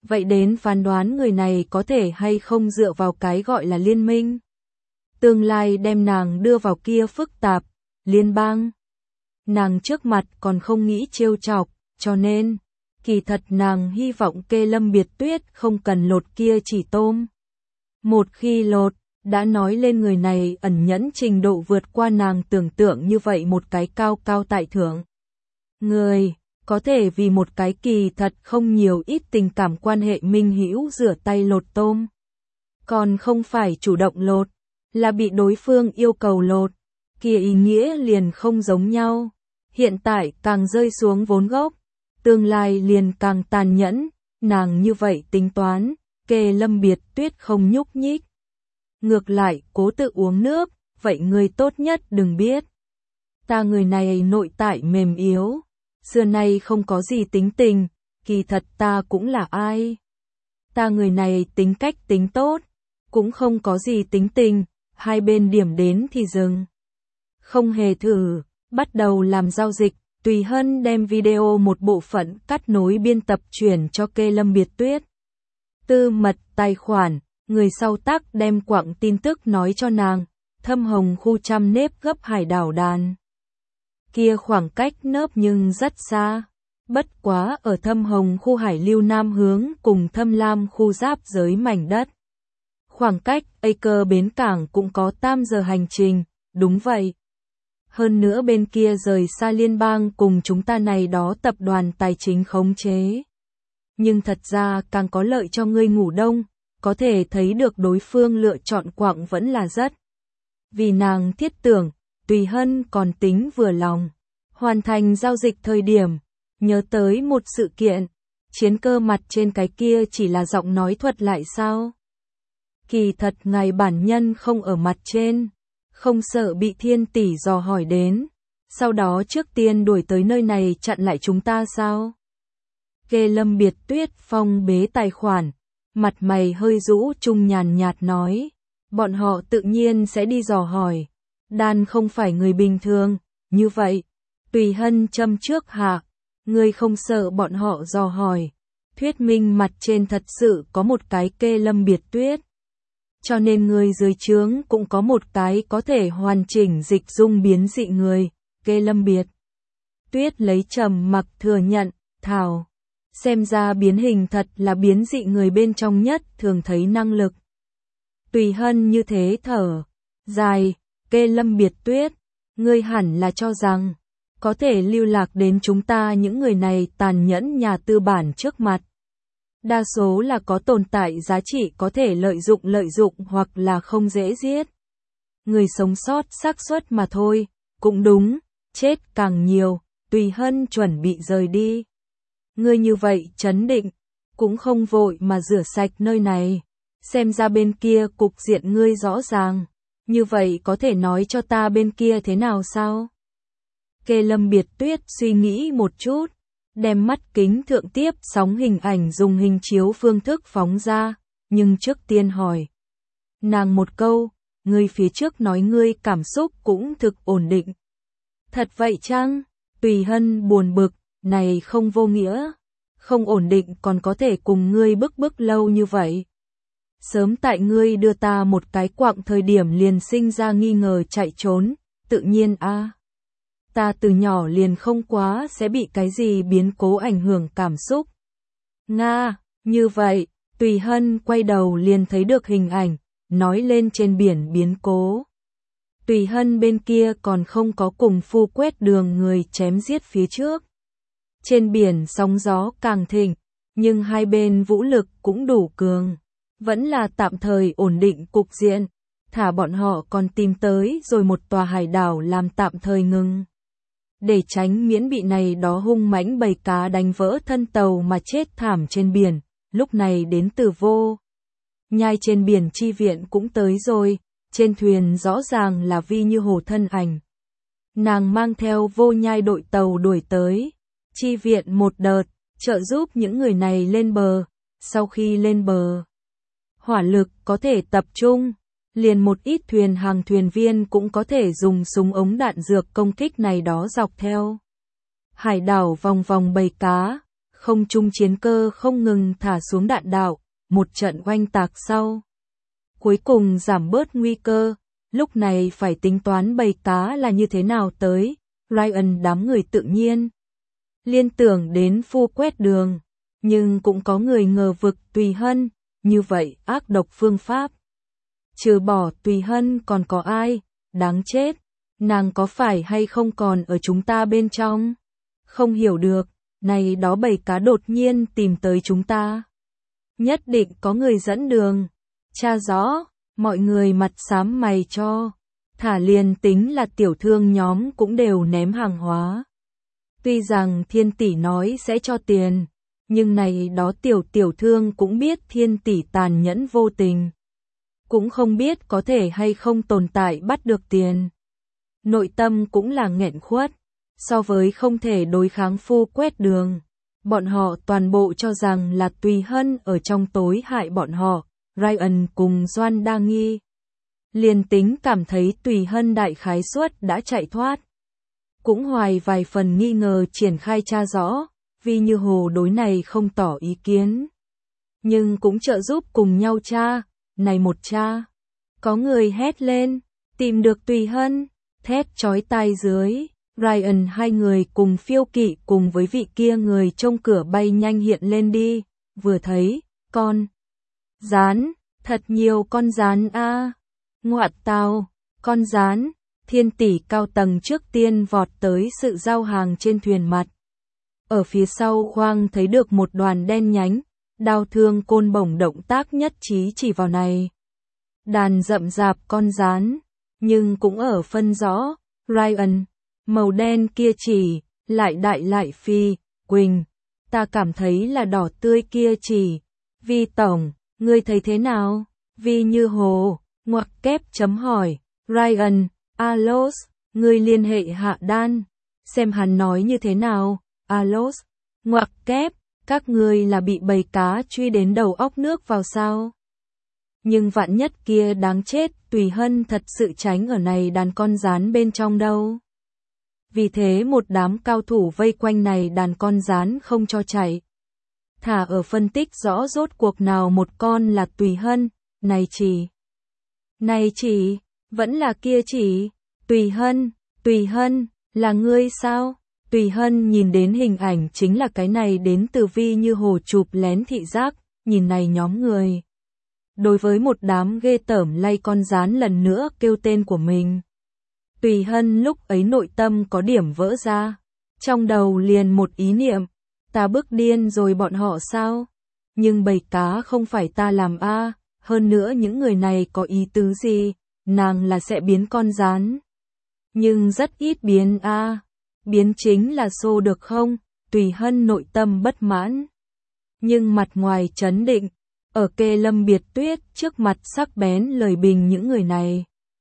Vậy đến phán đoán người này có thể hay không dựa vào cái gọi là liên minh. Tương lai đem nàng đưa vào kia phức tạp, liên bang. Nàng trước mặt còn không nghĩ trêu chọc, cho nên, kỳ thật nàng hy vọng Kê Lâm Biệt Tuyết không cần lột kia chỉ tôm. Một khi lột, đã nói lên người này ẩn nhẫn trình độ vượt qua nàng tưởng tượng như vậy một cái cao cao tại thượng. Người, có thể vì một cái kỳ thật không nhiều ít tình cảm quan hệ minh hữu rửa tay lột tôm. Còn không phải chủ động lột, là bị đối phương yêu cầu lột, kia ý nghĩa liền không giống nhau. Hiện tại càng rơi xuống vốn gốc, tương lai liền càng tàn nhẫn, nàng như vậy tính toán, Kê Lâm Biệt Tuyết không nhúc nhích. Ngược lại, cố tự uống nước, vậy người tốt nhất đừng biết. Ta người này nội tại mềm yếu, xưa nay không có gì tính tình, kỳ thật ta cũng là ai. Ta người này tính cách tính tốt, cũng không có gì tính tình, hai bên điểm đến thì dừng. Không hề thử, bắt đầu làm giao dịch, Tùy Hân đem video một bộ phận cắt nối biên tập chuyển cho Kê Lâm Biệt Tuyết. Tư mật tài khoản, người sau tác đem quặng tin tức nói cho nàng, Thâm Hồng khu trăm nếp gấp hải đảo đàn. Kia khoảng cách nớp nhưng rất xa, bất quá ở Thâm Hồng khu hải lưu nam hướng cùng Thâm Lam khu giáp giới mảnh đất. Khoảng cách Acre bến cảng cũng có 8 giờ hành trình, đúng vậy. Hơn nữa bên kia rời xa liên bang cùng chúng ta này đó tập đoàn tài chính khống chế. Nhưng thật ra càng có lợi cho ngươi ngủ đông, có thể thấy được đối phương lựa chọn quặng vẫn là rất. Vì nàng thiết tưởng, Tùy Hân còn tính vừa lòng. Hoàn thành giao dịch thời điểm, nhớ tới một sự kiện, chiến cơ mặt trên cái kia chỉ là giọng nói thuật lại sao? Kỳ thật ngài bản nhân không ở mặt trên, không sợ bị Thiên tỷ dò hỏi đến, sau đó trước tiên đuổi tới nơi này chặn lại chúng ta sao? Kê Lâm Biệt Tuyết phong bế tài khoản, mặt mày hơi rũ trung nhàn nhạt nói, bọn họ tự nhiên sẽ đi dò hỏi, đàn không phải người bình thường, như vậy, Tùy Hân châm trước hạ, ngươi không sợ bọn họ dò hỏi, thuyết minh mặt trên thật sự có một cái Kê Lâm Biệt Tuyết. Cho nên người dưới trướng cũng có một cái có thể hoàn chỉnh dịch dung biến dị người, Kê Lâm Biệt Tuyết lấy trầm mặc thừa nhận, thảo. Xem ra biến hình thật là biến dị người bên trong nhất thường thấy năng lực. Tùy Hân như thế thở dài, Kê Lâm Biệt Tuyết, ngươi hẳn là cho rằng có thể lưu lạc đến chúng ta những người này tàn nhẫn nhà tư bản trước mặt. Đa số là có tồn tại giá trị có thể lợi dụng hoặc là không dễ giết. Người sống sót xác suất mà thôi, cũng đúng, chết càng nhiều, Tùy Hân chuẩn bị rời đi. Ngươi như vậy trấn định, cũng không vội mà rửa sạch nơi này, xem ra bên kia cục diện ngươi rõ ràng, như vậy có thể nói cho ta bên kia thế nào sao? Kê Lâm Biệt Tuyết suy nghĩ một chút, đem mắt kính thượng tiếp sóng hình ảnh dùng hình chiếu phương thức phóng ra, nhưng trước tiên hỏi. Nàng một câu, ngươi phía trước nói ngươi cảm xúc cũng thực ổn định. Thật vậy chăng? Tùy Hân buồn bực, này không vô nghĩa, không ổn định còn có thể cùng ngươi bức lâu như vậy. Sớm tại ngươi đưa ta một cái quặng thời điểm liền sinh ra nghi ngờ chạy trốn, tự nhiên a. Ta từ nhỏ liền không quá sẽ bị cái gì biến cố ảnh hưởng cảm xúc. Nga, như vậy, Tùy Hân quay đầu liền thấy được hình ảnh, nói lên trên biển biến cố. Tùy Hân bên kia còn không có cùng phu quét đường người chém giết phía trước. Trên biển sóng gió càng thịnh, nhưng hai bên vũ lực cũng đủ cường. Vẫn là tạm thời ổn định cục diện, thả bọn họ còn tìm tới rồi một tòa hải đảo làm tạm thời ngừng. Để tránh miễn bị này đó hung mãnh bầy cá đánh vỡ thân tàu mà chết thảm trên biển, lúc này đến từ Vô Nhai trên biển chi viện cũng tới rồi, trên thuyền rõ ràng là Vi Như Hồ thân ảnh. Nàng mang theo Vô Nhai đội tàu đuổi tới, chi viện một đợt, trợ giúp những người này lên bờ, sau khi lên bờ. Hỏa lực có thể tập trung, liền một ít thuyền hàng thuyền viên cũng có thể dùng súng ống đạn dược công kích này đó dọc theo. Hải đảo vòng vòng bầy cá, không trung chiến cơ không ngừng thả xuống đạn đạo, một trận oanh tạc sau. Cuối cùng giảm bớt nguy cơ, lúc này phải tính toán bầy cá là như thế nào tới, Ryan đám người tự nhiên liên tưởng đến phu quét đường, nhưng cũng có người ngờ vực Tùy Hân, như vậy ác độc phương pháp. Trừ bỏ Tùy Hân còn có ai, đáng chết, nàng có phải hay không còn ở chúng ta bên trong? Không hiểu được, này đó bầy cá đột nhiên tìm tới chúng ta. Nhất định có người dẫn đường, tra rõ, mọi người mặt xám mày cho, thả liền tính là tiểu thương nhóm cũng đều ném hàng hóa. Tuy rằng Thiên tỷ nói sẽ cho tiền, nhưng này đó tiểu thương cũng biết Thiên tỷ tàn nhẫn vô tình. Cũng không biết có thể hay không tồn tại bắt được tiền. Nội tâm cũng là nghẹn khuất, so với không thể đối kháng phu quét đường. Bọn họ toàn bộ cho rằng là Tùy Hân ở trong tối hại bọn họ, Ryan cùng Doan đa nghi. Liền tính cảm thấy Tùy Hân đại khái suất đã chạy thoát. Cũng hoài vài phần nghi ngờ triển khai tra rõ, vì như hồ đối này không tỏ ý kiến. Nhưng cũng trợ giúp cùng nhau tra, này một tra. Có người hét lên, tìm được Tùy Hân, thét chói tai dưới. Ryan hai người cùng Phiêu Kỵ cùng với vị kia người trông cửa bay nhanh hiện lên đi, vừa thấy, con gián, thật nhiều con gián a. Ngoại tào, con gián, Thiên tỷ cao tầng trước tiên vọt tới sự giao hàng trên thuyền mặt. Ở phía sau khoang thấy được một đoàn đen nhánh, đao thương côn bổng động tác nhất trí chỉ vào này. Đàn rậm rạp con gián, nhưng cũng ở phân rõ, Ryan, màu đen kia chỉ, lại đại lại phi, Quỳnh, ta cảm thấy là đỏ tươi kia chỉ, Vi tổng, ngươi thấy thế nào? Vi như hồ, ngoặc kép chấm hỏi, Ryan, Alos, ngươi liên hệ Hạ Đan, xem hắn nói như thế nào, Alos, ngoặc kép, các ngươi là bị bầy cá truy đến đầu óc nước vào sao? Nhưng vạn nhất kia đáng chết, Tùy Hân thật sự tránh ở này đàn con gián bên trong đâu. Vì thế một đám cao thủ vây quanh này đàn con gián không cho chạy. Thả ở phân tích rõ rốt cuộc nào một con là Tùy Hân, này chỉ, vẫn là kia chỉ, Tùy Hân, là ngươi sao? Tùy Hân nhìn đến hình ảnh chính là cái này đến từ Vi như hồ chụp lén thị giác, nhìn này nhóm người. Đối với một đám ghê tởm lay con gián lần nữa kêu tên của mình. Tùy Hân lúc ấy nội tâm có điểm vỡ ra. Trong đầu liền một ý niệm, ta bức điên rồi bọn họ sao? Nhưng bầy cá không phải ta làm a, hơn nữa những người này có ý tứ gì, nàng là sẽ biến con gián. Nhưng rất ít biến a, biến chính là xô được không? Tùy Hân nội tâm bất mãn. Nhưng mặt ngoài trấn định, ở kê Lâm Biệt Tuyết trước mặt sắc bén lời bình những người này.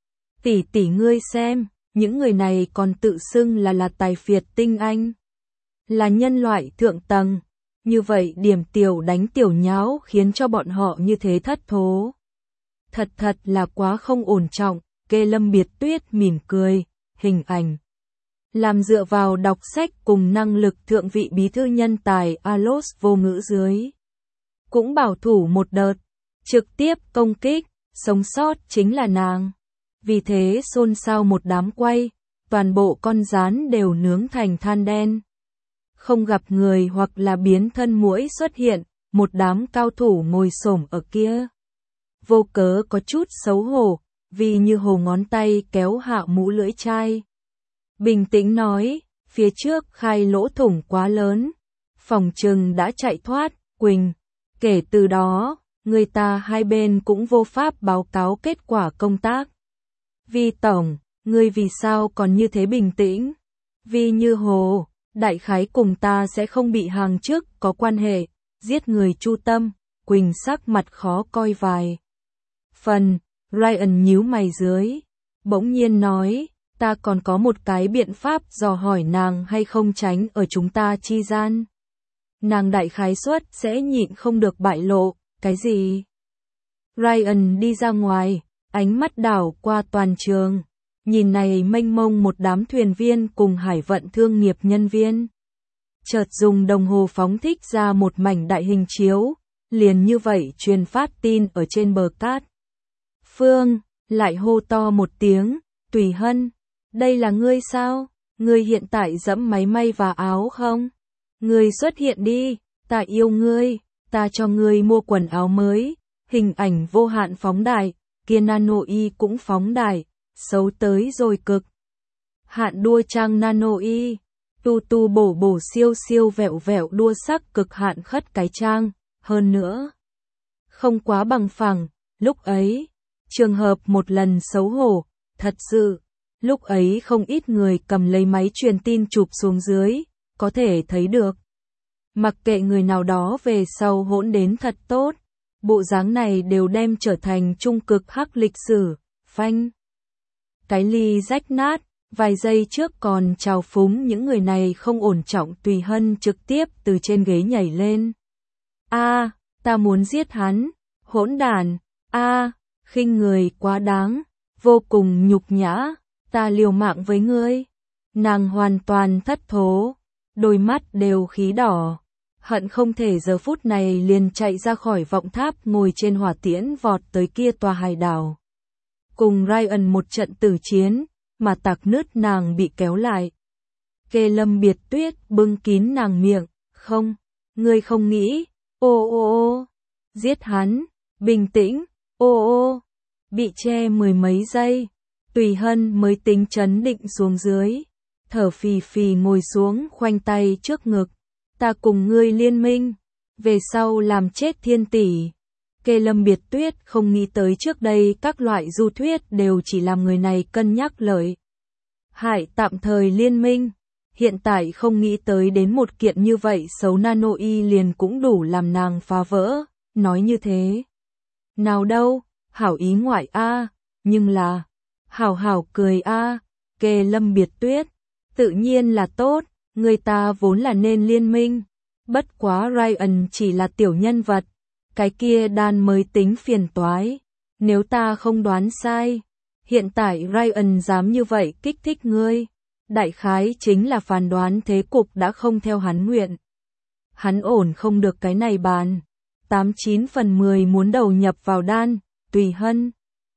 Tỷ tỷ ngươi xem, những người này còn tự xưng là tài phiệt tinh anh. Là nhân loại thượng tầng. Như vậy điểm tiểu đánh tiểu nháo khiến cho bọn họ như thế thất thố. Thật là quá không ổn trọng, kê Lâm Biệt Tuyết mỉm cười, hình ảnh. Làm dựa vào đọc sách cùng năng lực thượng vị bí thư nhân tài Alos vô ngữ dưới. Cũng bảo thủ một đợt, trực tiếp công kích, sống sót chính là nàng. Vì thế xôn xao một đám quay, toàn bộ con gián đều nướng thành than đen. Không gặp người hoặc là biến thân muỗi xuất hiện, một đám cao thủ ngồi xổm ở kia. Vô cớ có chút xấu hổ, vì như hồ ngón tay kéo hạ mũ lưỡi chai. Bình tĩnh nói, phía trước khai lỗ thủng quá lớn, phòng trừng đã chạy thoát, Quỳnh. Kể từ đó, người ta hai bên cũng vô pháp báo cáo kết quả công tác. Vi tổng, ngươi vì sao còn như thế bình tĩnh? Vi như hồ, đại khái cùng ta sẽ không bị hàng trước có quan hệ, giết người chu tâm, Quỳnh sắc mặt khó coi vài phần, Ryan nhíu mày dưới, bỗng nhiên nói, ta còn có một cái biện pháp dò hỏi nàng hay không tránh ở chúng ta chi gian. Nàng đại khái suất sẽ nhịn không được bại lộ, cái gì? Ryan đi ra ngoài, ánh mắt đảo qua toàn trường, nhìn này mênh mông một đám thuyền viên cùng hải vận thương nghiệp nhân viên. chợt dùng đồng hồ phóng thích ra một mảnh đại hình chiếu, liền như vậy truyền phát tin ở trên bờ cát. Phương, lại hô to một tiếng, Tùy Hân, đây là ngươi sao? Ngươi hiện tại dẫm máy may và áo không? Ngươi xuất hiện đi, ta yêu ngươi, ta cho ngươi mua quần áo mới, hình ảnh vô hạn phóng đại, kia Nano Y cũng phóng đại, xấu tới rồi cực. Hạn đua trang Nano Y, tu tu bổ bổ siêu siêu vẹo vẹo đua sắc cực hạn khất cái trang, hơn nữa. Không quá bằng phẳng, lúc ấy, trường hợp một lần xấu hổ, thật sự, lúc ấy không ít người cầm lấy máy truyền tin chụp xuống dưới, có thể thấy được. Mặc kệ người nào đó về sau hỗn đến thật tốt, bộ dáng này đều đem trở thành trung cực hắc lịch sử, phanh. Cái ly rách nát, vài giây trước còn trào phúng những người này không ổn trọng Tùy Hân trực tiếp từ trên ghế nhảy lên. A, ta muốn giết hắn, hỗn đản, a, khinh người quá đáng, vô cùng nhục nhã, ta liều mạng với ngươi. Nàng hoàn toàn thất thố, đôi mắt đều khí đỏ, hận không thể giờ phút này liền chạy ra khỏi vọng tháp ngồi trên hỏa tiễn vọt tới kia tòa hải đảo. Cùng Ryan một trận tử chiến, mà tạc nứt nàng bị kéo lại. Kê Lâm Biệt Tuyết bưng kín nàng miệng, không, ngươi không nghĩ, ô ô ô, giết hắn, bình tĩnh, ô ô, bị che mười mấy giây, Tùy Hân mới tính chấn định xuống dưới, thở phì phì ngồi xuống khoanh tay trước ngực, ta cùng ngươi liên minh, về sau làm chết thiên tỷ. Kê Lâm Biệt Tuyết không nghĩ tới trước đây các loại du thuyết đều chỉ làm người này cân nhắc lợi hại tạm thời liên minh, hiện tại không nghĩ tới đến một kiện như vậy xấu Nano Y liền cũng đủ làm nàng phá vỡ, nói như thế. Nào đâu, hảo ý ngoại a, nhưng là, hảo hảo cười a, Kê Lâm Biệt Tuyết, tự nhiên là tốt, người ta vốn là nên liên minh, bất quá Ryan chỉ là tiểu nhân vật, cái kia đan mới tính phiền toái, nếu ta không đoán sai, hiện tại Ryan dám như vậy kích thích ngươi, đại khái chính là phán đoán thế cục đã không theo hắn nguyện. Hắn ổn không được cái này bàn, 89 phần 10 muốn đầu nhập vào đan, Tùy Hân.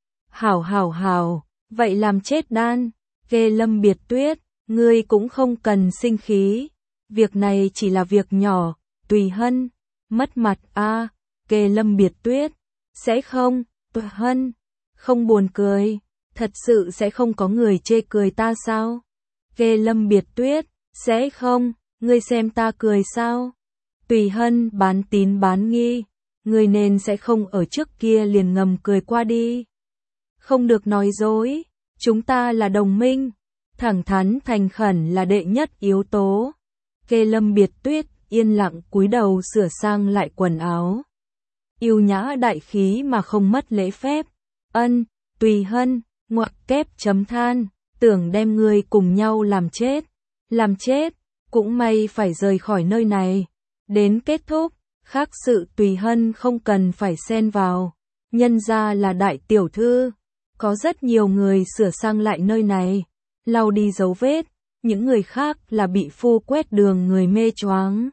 Hảo hảo hảo, vậy làm chết đan, Kê Lâm Biệt Tuyết, ngươi cũng không cần sinh khí, việc này chỉ là việc nhỏ, Tùy Hân, mất mặt a, Kê Lâm Biệt Tuyết, sẽ không, Tùy Hân, không buồn cười, thật sự sẽ không có người chê cười ta sao? Kê Lâm Biệt Tuyết, sẽ không, ngươi xem ta cười sao? Tùy Hân bán tín bán nghi, ngươi nên sẽ không ở trước kia liền ngầm cười qua đi. Không được nói dối, chúng ta là đồng minh, thẳng thắn thành khẩn là đệ nhất yếu tố. Kê Lâm Biệt Tuyết yên lặng cúi đầu sửa sang lại quần áo. Yêu nhã đại khí mà không mất lễ phép. Ân, Tùy Hân, ngoặc kép chấm than, tưởng đem ngươi cùng nhau làm chết. Làm chết, cũng may phải rời khỏi nơi này. Đến kết thúc, khác sự Tùy Hân không cần phải xen vào. Nhân ra là đại tiểu thư. Có rất nhiều người sửa sang lại nơi này, lau đi dấu vết, những người khác là bị phu quét đường người mê choáng.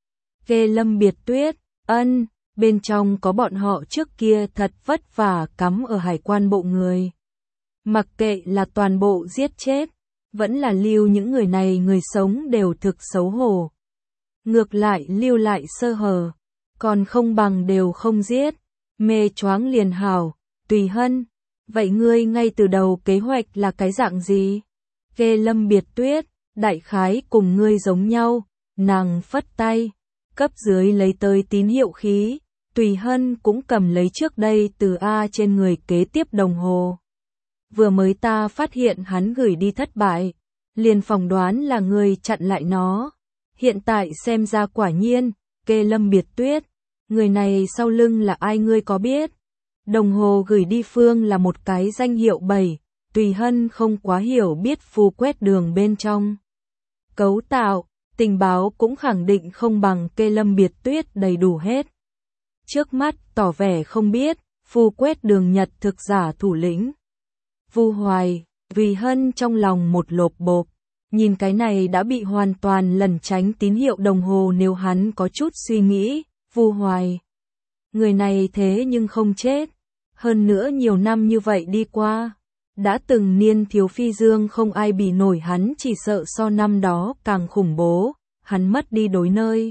Kê Lâm Biệt Tuyết, ân, bên trong có bọn họ trước kia thật vất vả cắm ở hải quan bộ người. Mặc kệ là toàn bộ giết chết, vẫn là lưu những người này người sống đều thực xấu hổ. Ngược lại lưu lại sơ hở, còn không bằng đều không giết, mê choáng liền hảo, Tùy Hân. Vậy ngươi ngay từ đầu kế hoạch là cái dạng gì? Kê Lâm Biệt Tuyết, đại khái cùng ngươi giống nhau, nàng phất tay, cấp dưới lấy tới tín hiệu khí, Tùy Hân cũng cầm lấy trước đây từ A trên người kế tiếp đồng hồ. Vừa mới ta phát hiện hắn gửi đi thất bại, liền phỏng đoán là ngươi chặn lại nó. Hiện tại xem ra quả nhiên, Kê Lâm Biệt Tuyết, người này sau lưng là ai ngươi có biết? Đồng hồ gửi đi phương là một cái danh hiệu bầy, Tùy Hân không quá hiểu biết phu quét đường bên trong. Cấu tạo, tình báo cũng khẳng định không bằng Kê Lâm Biệt Tuyết đầy đủ hết. Trước mắt tỏ vẻ không biết, phu quét đường Nhật thực giả thủ lĩnh. Vu Hoài, Tùy Hân trong lòng một lộp bộp, Nhìn cái này đã bị hoàn toàn lẩn tránh tín hiệu đồng hồ nếu hắn có chút suy nghĩ, Vu Hoài. Người này thế nhưng không chết. Hơn nữa nhiều năm như vậy đi qua. Đã từng niên thiếu phi dương không ai bì nổi hắn chỉ sợ so năm đó càng khủng bố. Hắn mất đi đối nơi.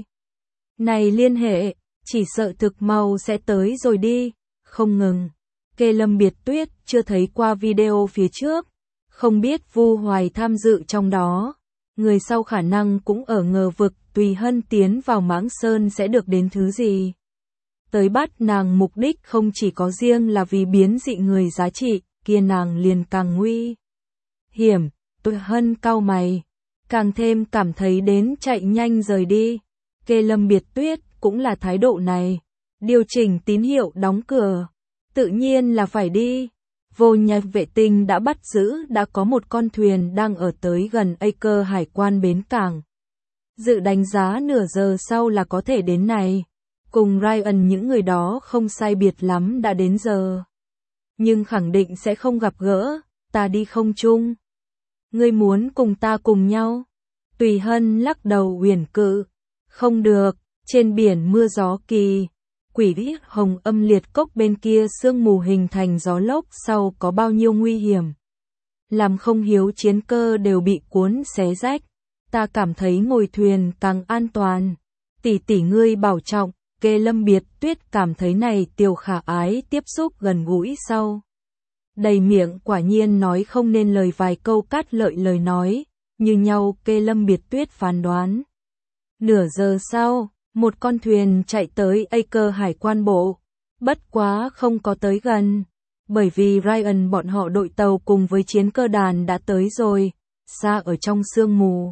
Này liên hệ, chỉ sợ thực mau sẽ tới rồi đi. Không ngừng. Kê Lâm Biệt Tuyết chưa thấy qua video phía trước. Không biết Vu Hoài tham dự trong đó. Người sau khả năng cũng ở ngờ vực Tùy Hân tiến vào Mãng Sơn sẽ được đến thứ gì. Tới bắt nàng mục đích không chỉ có riêng là vì biến dị người giá trị, kia nàng liền càng nguy hiểm. Tùy Hân cau mày, càng thêm cảm thấy đến chạy nhanh rời đi. Kê Lâm Biệt Tuyết cũng là thái độ này. Điều chỉnh tín hiệu đóng cửa. Tự nhiên là phải đi. Vô Nhai vệ tinh đã bắt giữ đã có một con thuyền đang ở tới gần Acre hải quan bến cảng. Dự đánh giá nửa giờ sau là có thể đến này. Cùng Ryan những người đó không sai biệt lắm đã đến giờ. Nhưng khẳng định sẽ không gặp gỡ, ta đi không chung. Ngươi muốn cùng ta cùng nhau? Tùy Hân lắc đầu uyển cự. Không được, trên biển mưa gió kỳ. Quỷ vĩ hồng âm liệt cốc bên kia sương mù hình thành gió lốc sau có bao nhiêu nguy hiểm. Làm không hiếu chiến cơ đều bị cuốn xé rách. Ta cảm thấy ngồi thuyền càng an toàn. Tỷ tỷ ngươi bảo trọng. Kê Lâm Biệt Tuyết cảm thấy này Tiểu Khả Ái tiếp xúc gần gũi sau. Đầy miệng quả nhiên nói không nên lời vài câu cát lợi lời nói, như nhau Kê Lâm Biệt Tuyết phán đoán. Nửa giờ sau, một con thuyền chạy tới Acre hải quan bộ, bất quá không có tới gần, bởi vì Ryan bọn họ đội tàu cùng với chiến cơ đàn đã tới rồi, xa ở trong sương mù.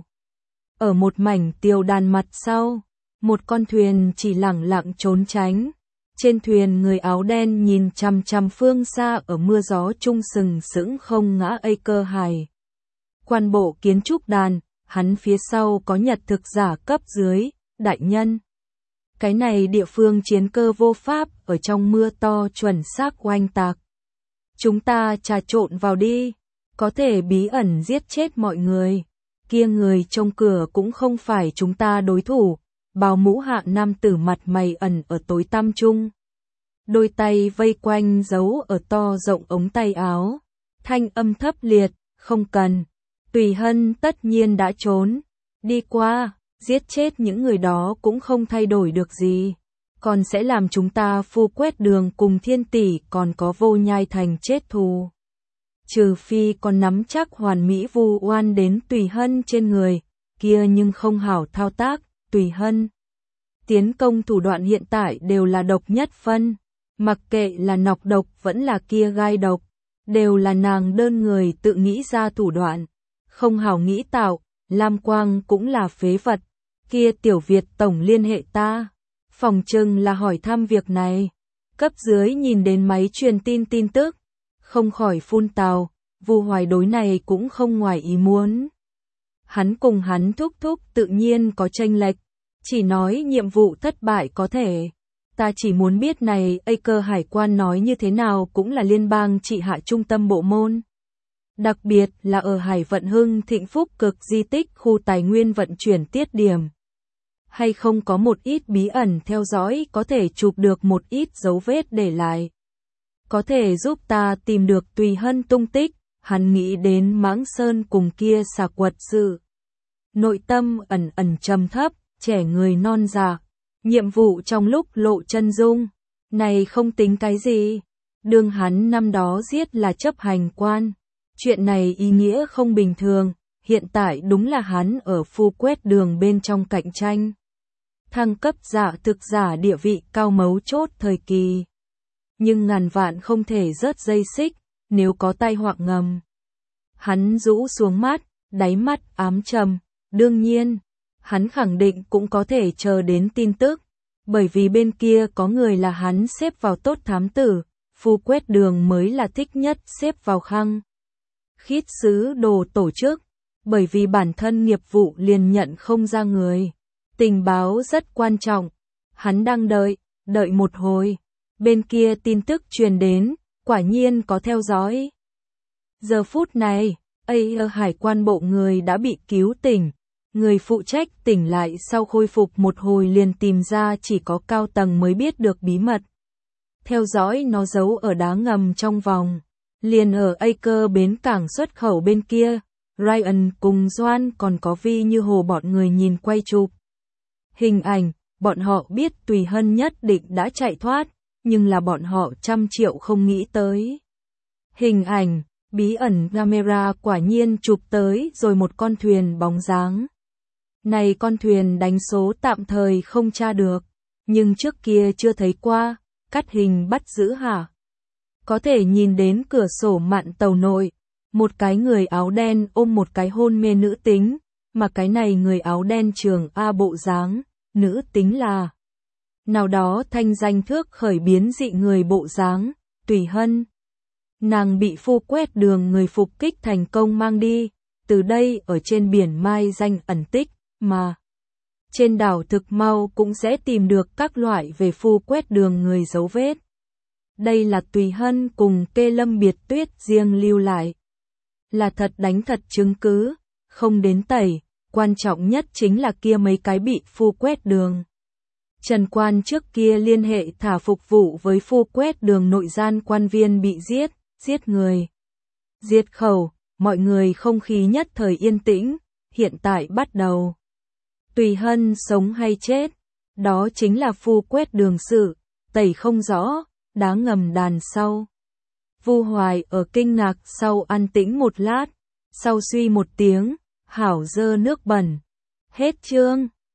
Ở một mảnh tiêu đàn mặt sau, một con thuyền chỉ lẳng lặng trốn tránh. Trên thuyền người áo đen nhìn chằm chằm phương xa ở mưa gió trung sừng sững không ngã Acre hải. Quan bộ kiến trúc đàn, hắn phía sau có nhật thực giả cấp dưới, đại nhân. Cái này địa phương chiến cơ vô pháp ở trong mưa to chuẩn xác oanh tạc. Chúng ta trà trộn vào đi, có thể bí ẩn giết chết mọi người. Kia người trông cửa cũng không phải chúng ta đối thủ. Bào mũ hạ nam tử mặt mày ẩn ở tối tăm trung. Đôi tay vây quanh giấu ở to rộng ống tay áo. Thanh âm thấp liệt, không cần. Tùy Hân tất nhiên đã trốn. Đi qua, giết chết những người đó cũng không thay đổi được gì. Còn sẽ làm chúng ta phu quét đường cùng Thiên tỷ còn có Vô Nhai thành chết thù. Trừ phi còn nắm chắc hoàn mỹ vu oan đến Tùy Hân trên người. Kia nhưng không hảo thao tác. Tùy Hân. Tiến công thủ đoạn hiện tại đều là độc nhất phân. Mặc kệ là nọc độc vẫn là kia gai độc. Đều là nàng đơn người tự nghĩ ra thủ đoạn. Không hảo nghĩ tạo. Lam Quang cũng là phế vật. Kia Tiểu Việt tổng liên hệ ta. Phòng trừng là hỏi thăm việc này. Cấp dưới nhìn đến máy truyền tin tức. Không khỏi phun tào. Vu Hoài đối này cũng không ngoài ý muốn. Hắn cùng hắn thúc tự nhiên có chênh lệch, chỉ nói nhiệm vụ thất bại có thể. Ta chỉ muốn biết này Acre hải quan nói như thế nào cũng là liên bang trị hạ trung tâm bộ môn. Đặc biệt là ở Hải Vận Hưng Thịnh Phúc cực di tích khu tài nguyên vận chuyển tiết điểm. Hay không có một ít bí ẩn theo dõi có thể chụp được một ít dấu vết để lại. Có thể giúp ta tìm được Tùy Hân tung tích, hắn nghĩ đến Mãng Sơn cùng kia xà quật sự. Nội tâm ẩn trầm thấp, trẻ người non già. Nhiệm vụ trong lúc lộ chân dung. Này không tính cái gì. Đương hắn năm đó giết là chấp hành quan. Chuyện này ý nghĩa không bình thường. Hiện tại đúng là hắn ở phu quét đường bên trong cạnh tranh. Thăng cấp giả thực giả địa vị cao mấu chốt thời kỳ. Nhưng ngàn vạn không thể rớt dây xích. Nếu có tai họa ngầm. Hắn rũ xuống mắt, đáy mắt ám trầm. Đương nhiên, hắn khẳng định cũng có thể chờ đến tin tức, bởi vì bên kia có người là hắn xếp vào tốt thám tử, phu quét đường mới là thích nhất xếp vào khăng. Khít sứ đồ tổ chức, bởi vì bản thân nghiệp vụ liền nhận không ra người. Tình báo rất quan trọng, hắn đang đợi một hồi, bên kia tin tức truyền đến, quả nhiên có theo dõi. Giờ phút này, Hải quan bộ người đã bị cứu tỉnh. Người phụ trách tỉnh lại sau khôi phục một hồi liền tìm ra chỉ có cao tầng mới biết được bí mật. Theo dõi nó giấu ở đá ngầm trong vòng. Liền ở Acre bến cảng xuất khẩu bên kia, Ryan cùng Doan còn có Vi Như Hồ bọn người nhìn quay chụp. Hình ảnh, bọn họ biết Tùy Hân nhất định đã chạy thoát, nhưng là bọn họ 100 triệu không nghĩ tới. Hình ảnh, bí ẩn camera quả nhiên chụp tới rồi một con thuyền bóng dáng. Này con thuyền đánh số tạm thời không tra được, nhưng trước kia chưa thấy qua, cắt hình bắt giữ hả? Có thể nhìn đến cửa sổ mạn tàu nội, một cái người áo đen ôm một cái hôn mê nữ tính, mà cái này người áo đen trường A bộ dáng, nữ tính là nào đó thanh danh thước khởi biến dị người bộ dáng, Tùy Hân. Nàng bị phu quét đường người phục kích thành công mang đi, từ đây ở trên biển mai danh ẩn tích, mà trên đảo thực mau cũng sẽ tìm được các loại về phu quét đường người dấu vết. Đây là Tùy Hân cùng Kê Lâm Biệt Tuyết riêng lưu lại. Là thật đánh thật chứng cứ, không đến tẩy, quan trọng nhất chính là kia mấy cái bị phu quét đường. Trần Quan trước kia liên hệ thả phục vụ với phu quét đường nội gian quan viên bị giết người. Diệt khẩu, mọi người không khí nhất thời yên tĩnh, hiện tại bắt đầu. Tùy Hân sống hay chết, đó chính là phu quét đường sự, tẩy không rõ, đá ngầm đàn sau. Vu Hoài ở kinh ngạc sau an tĩnh một lát, sau suy một tiếng, hảo dơ nước bẩn. Hết chương.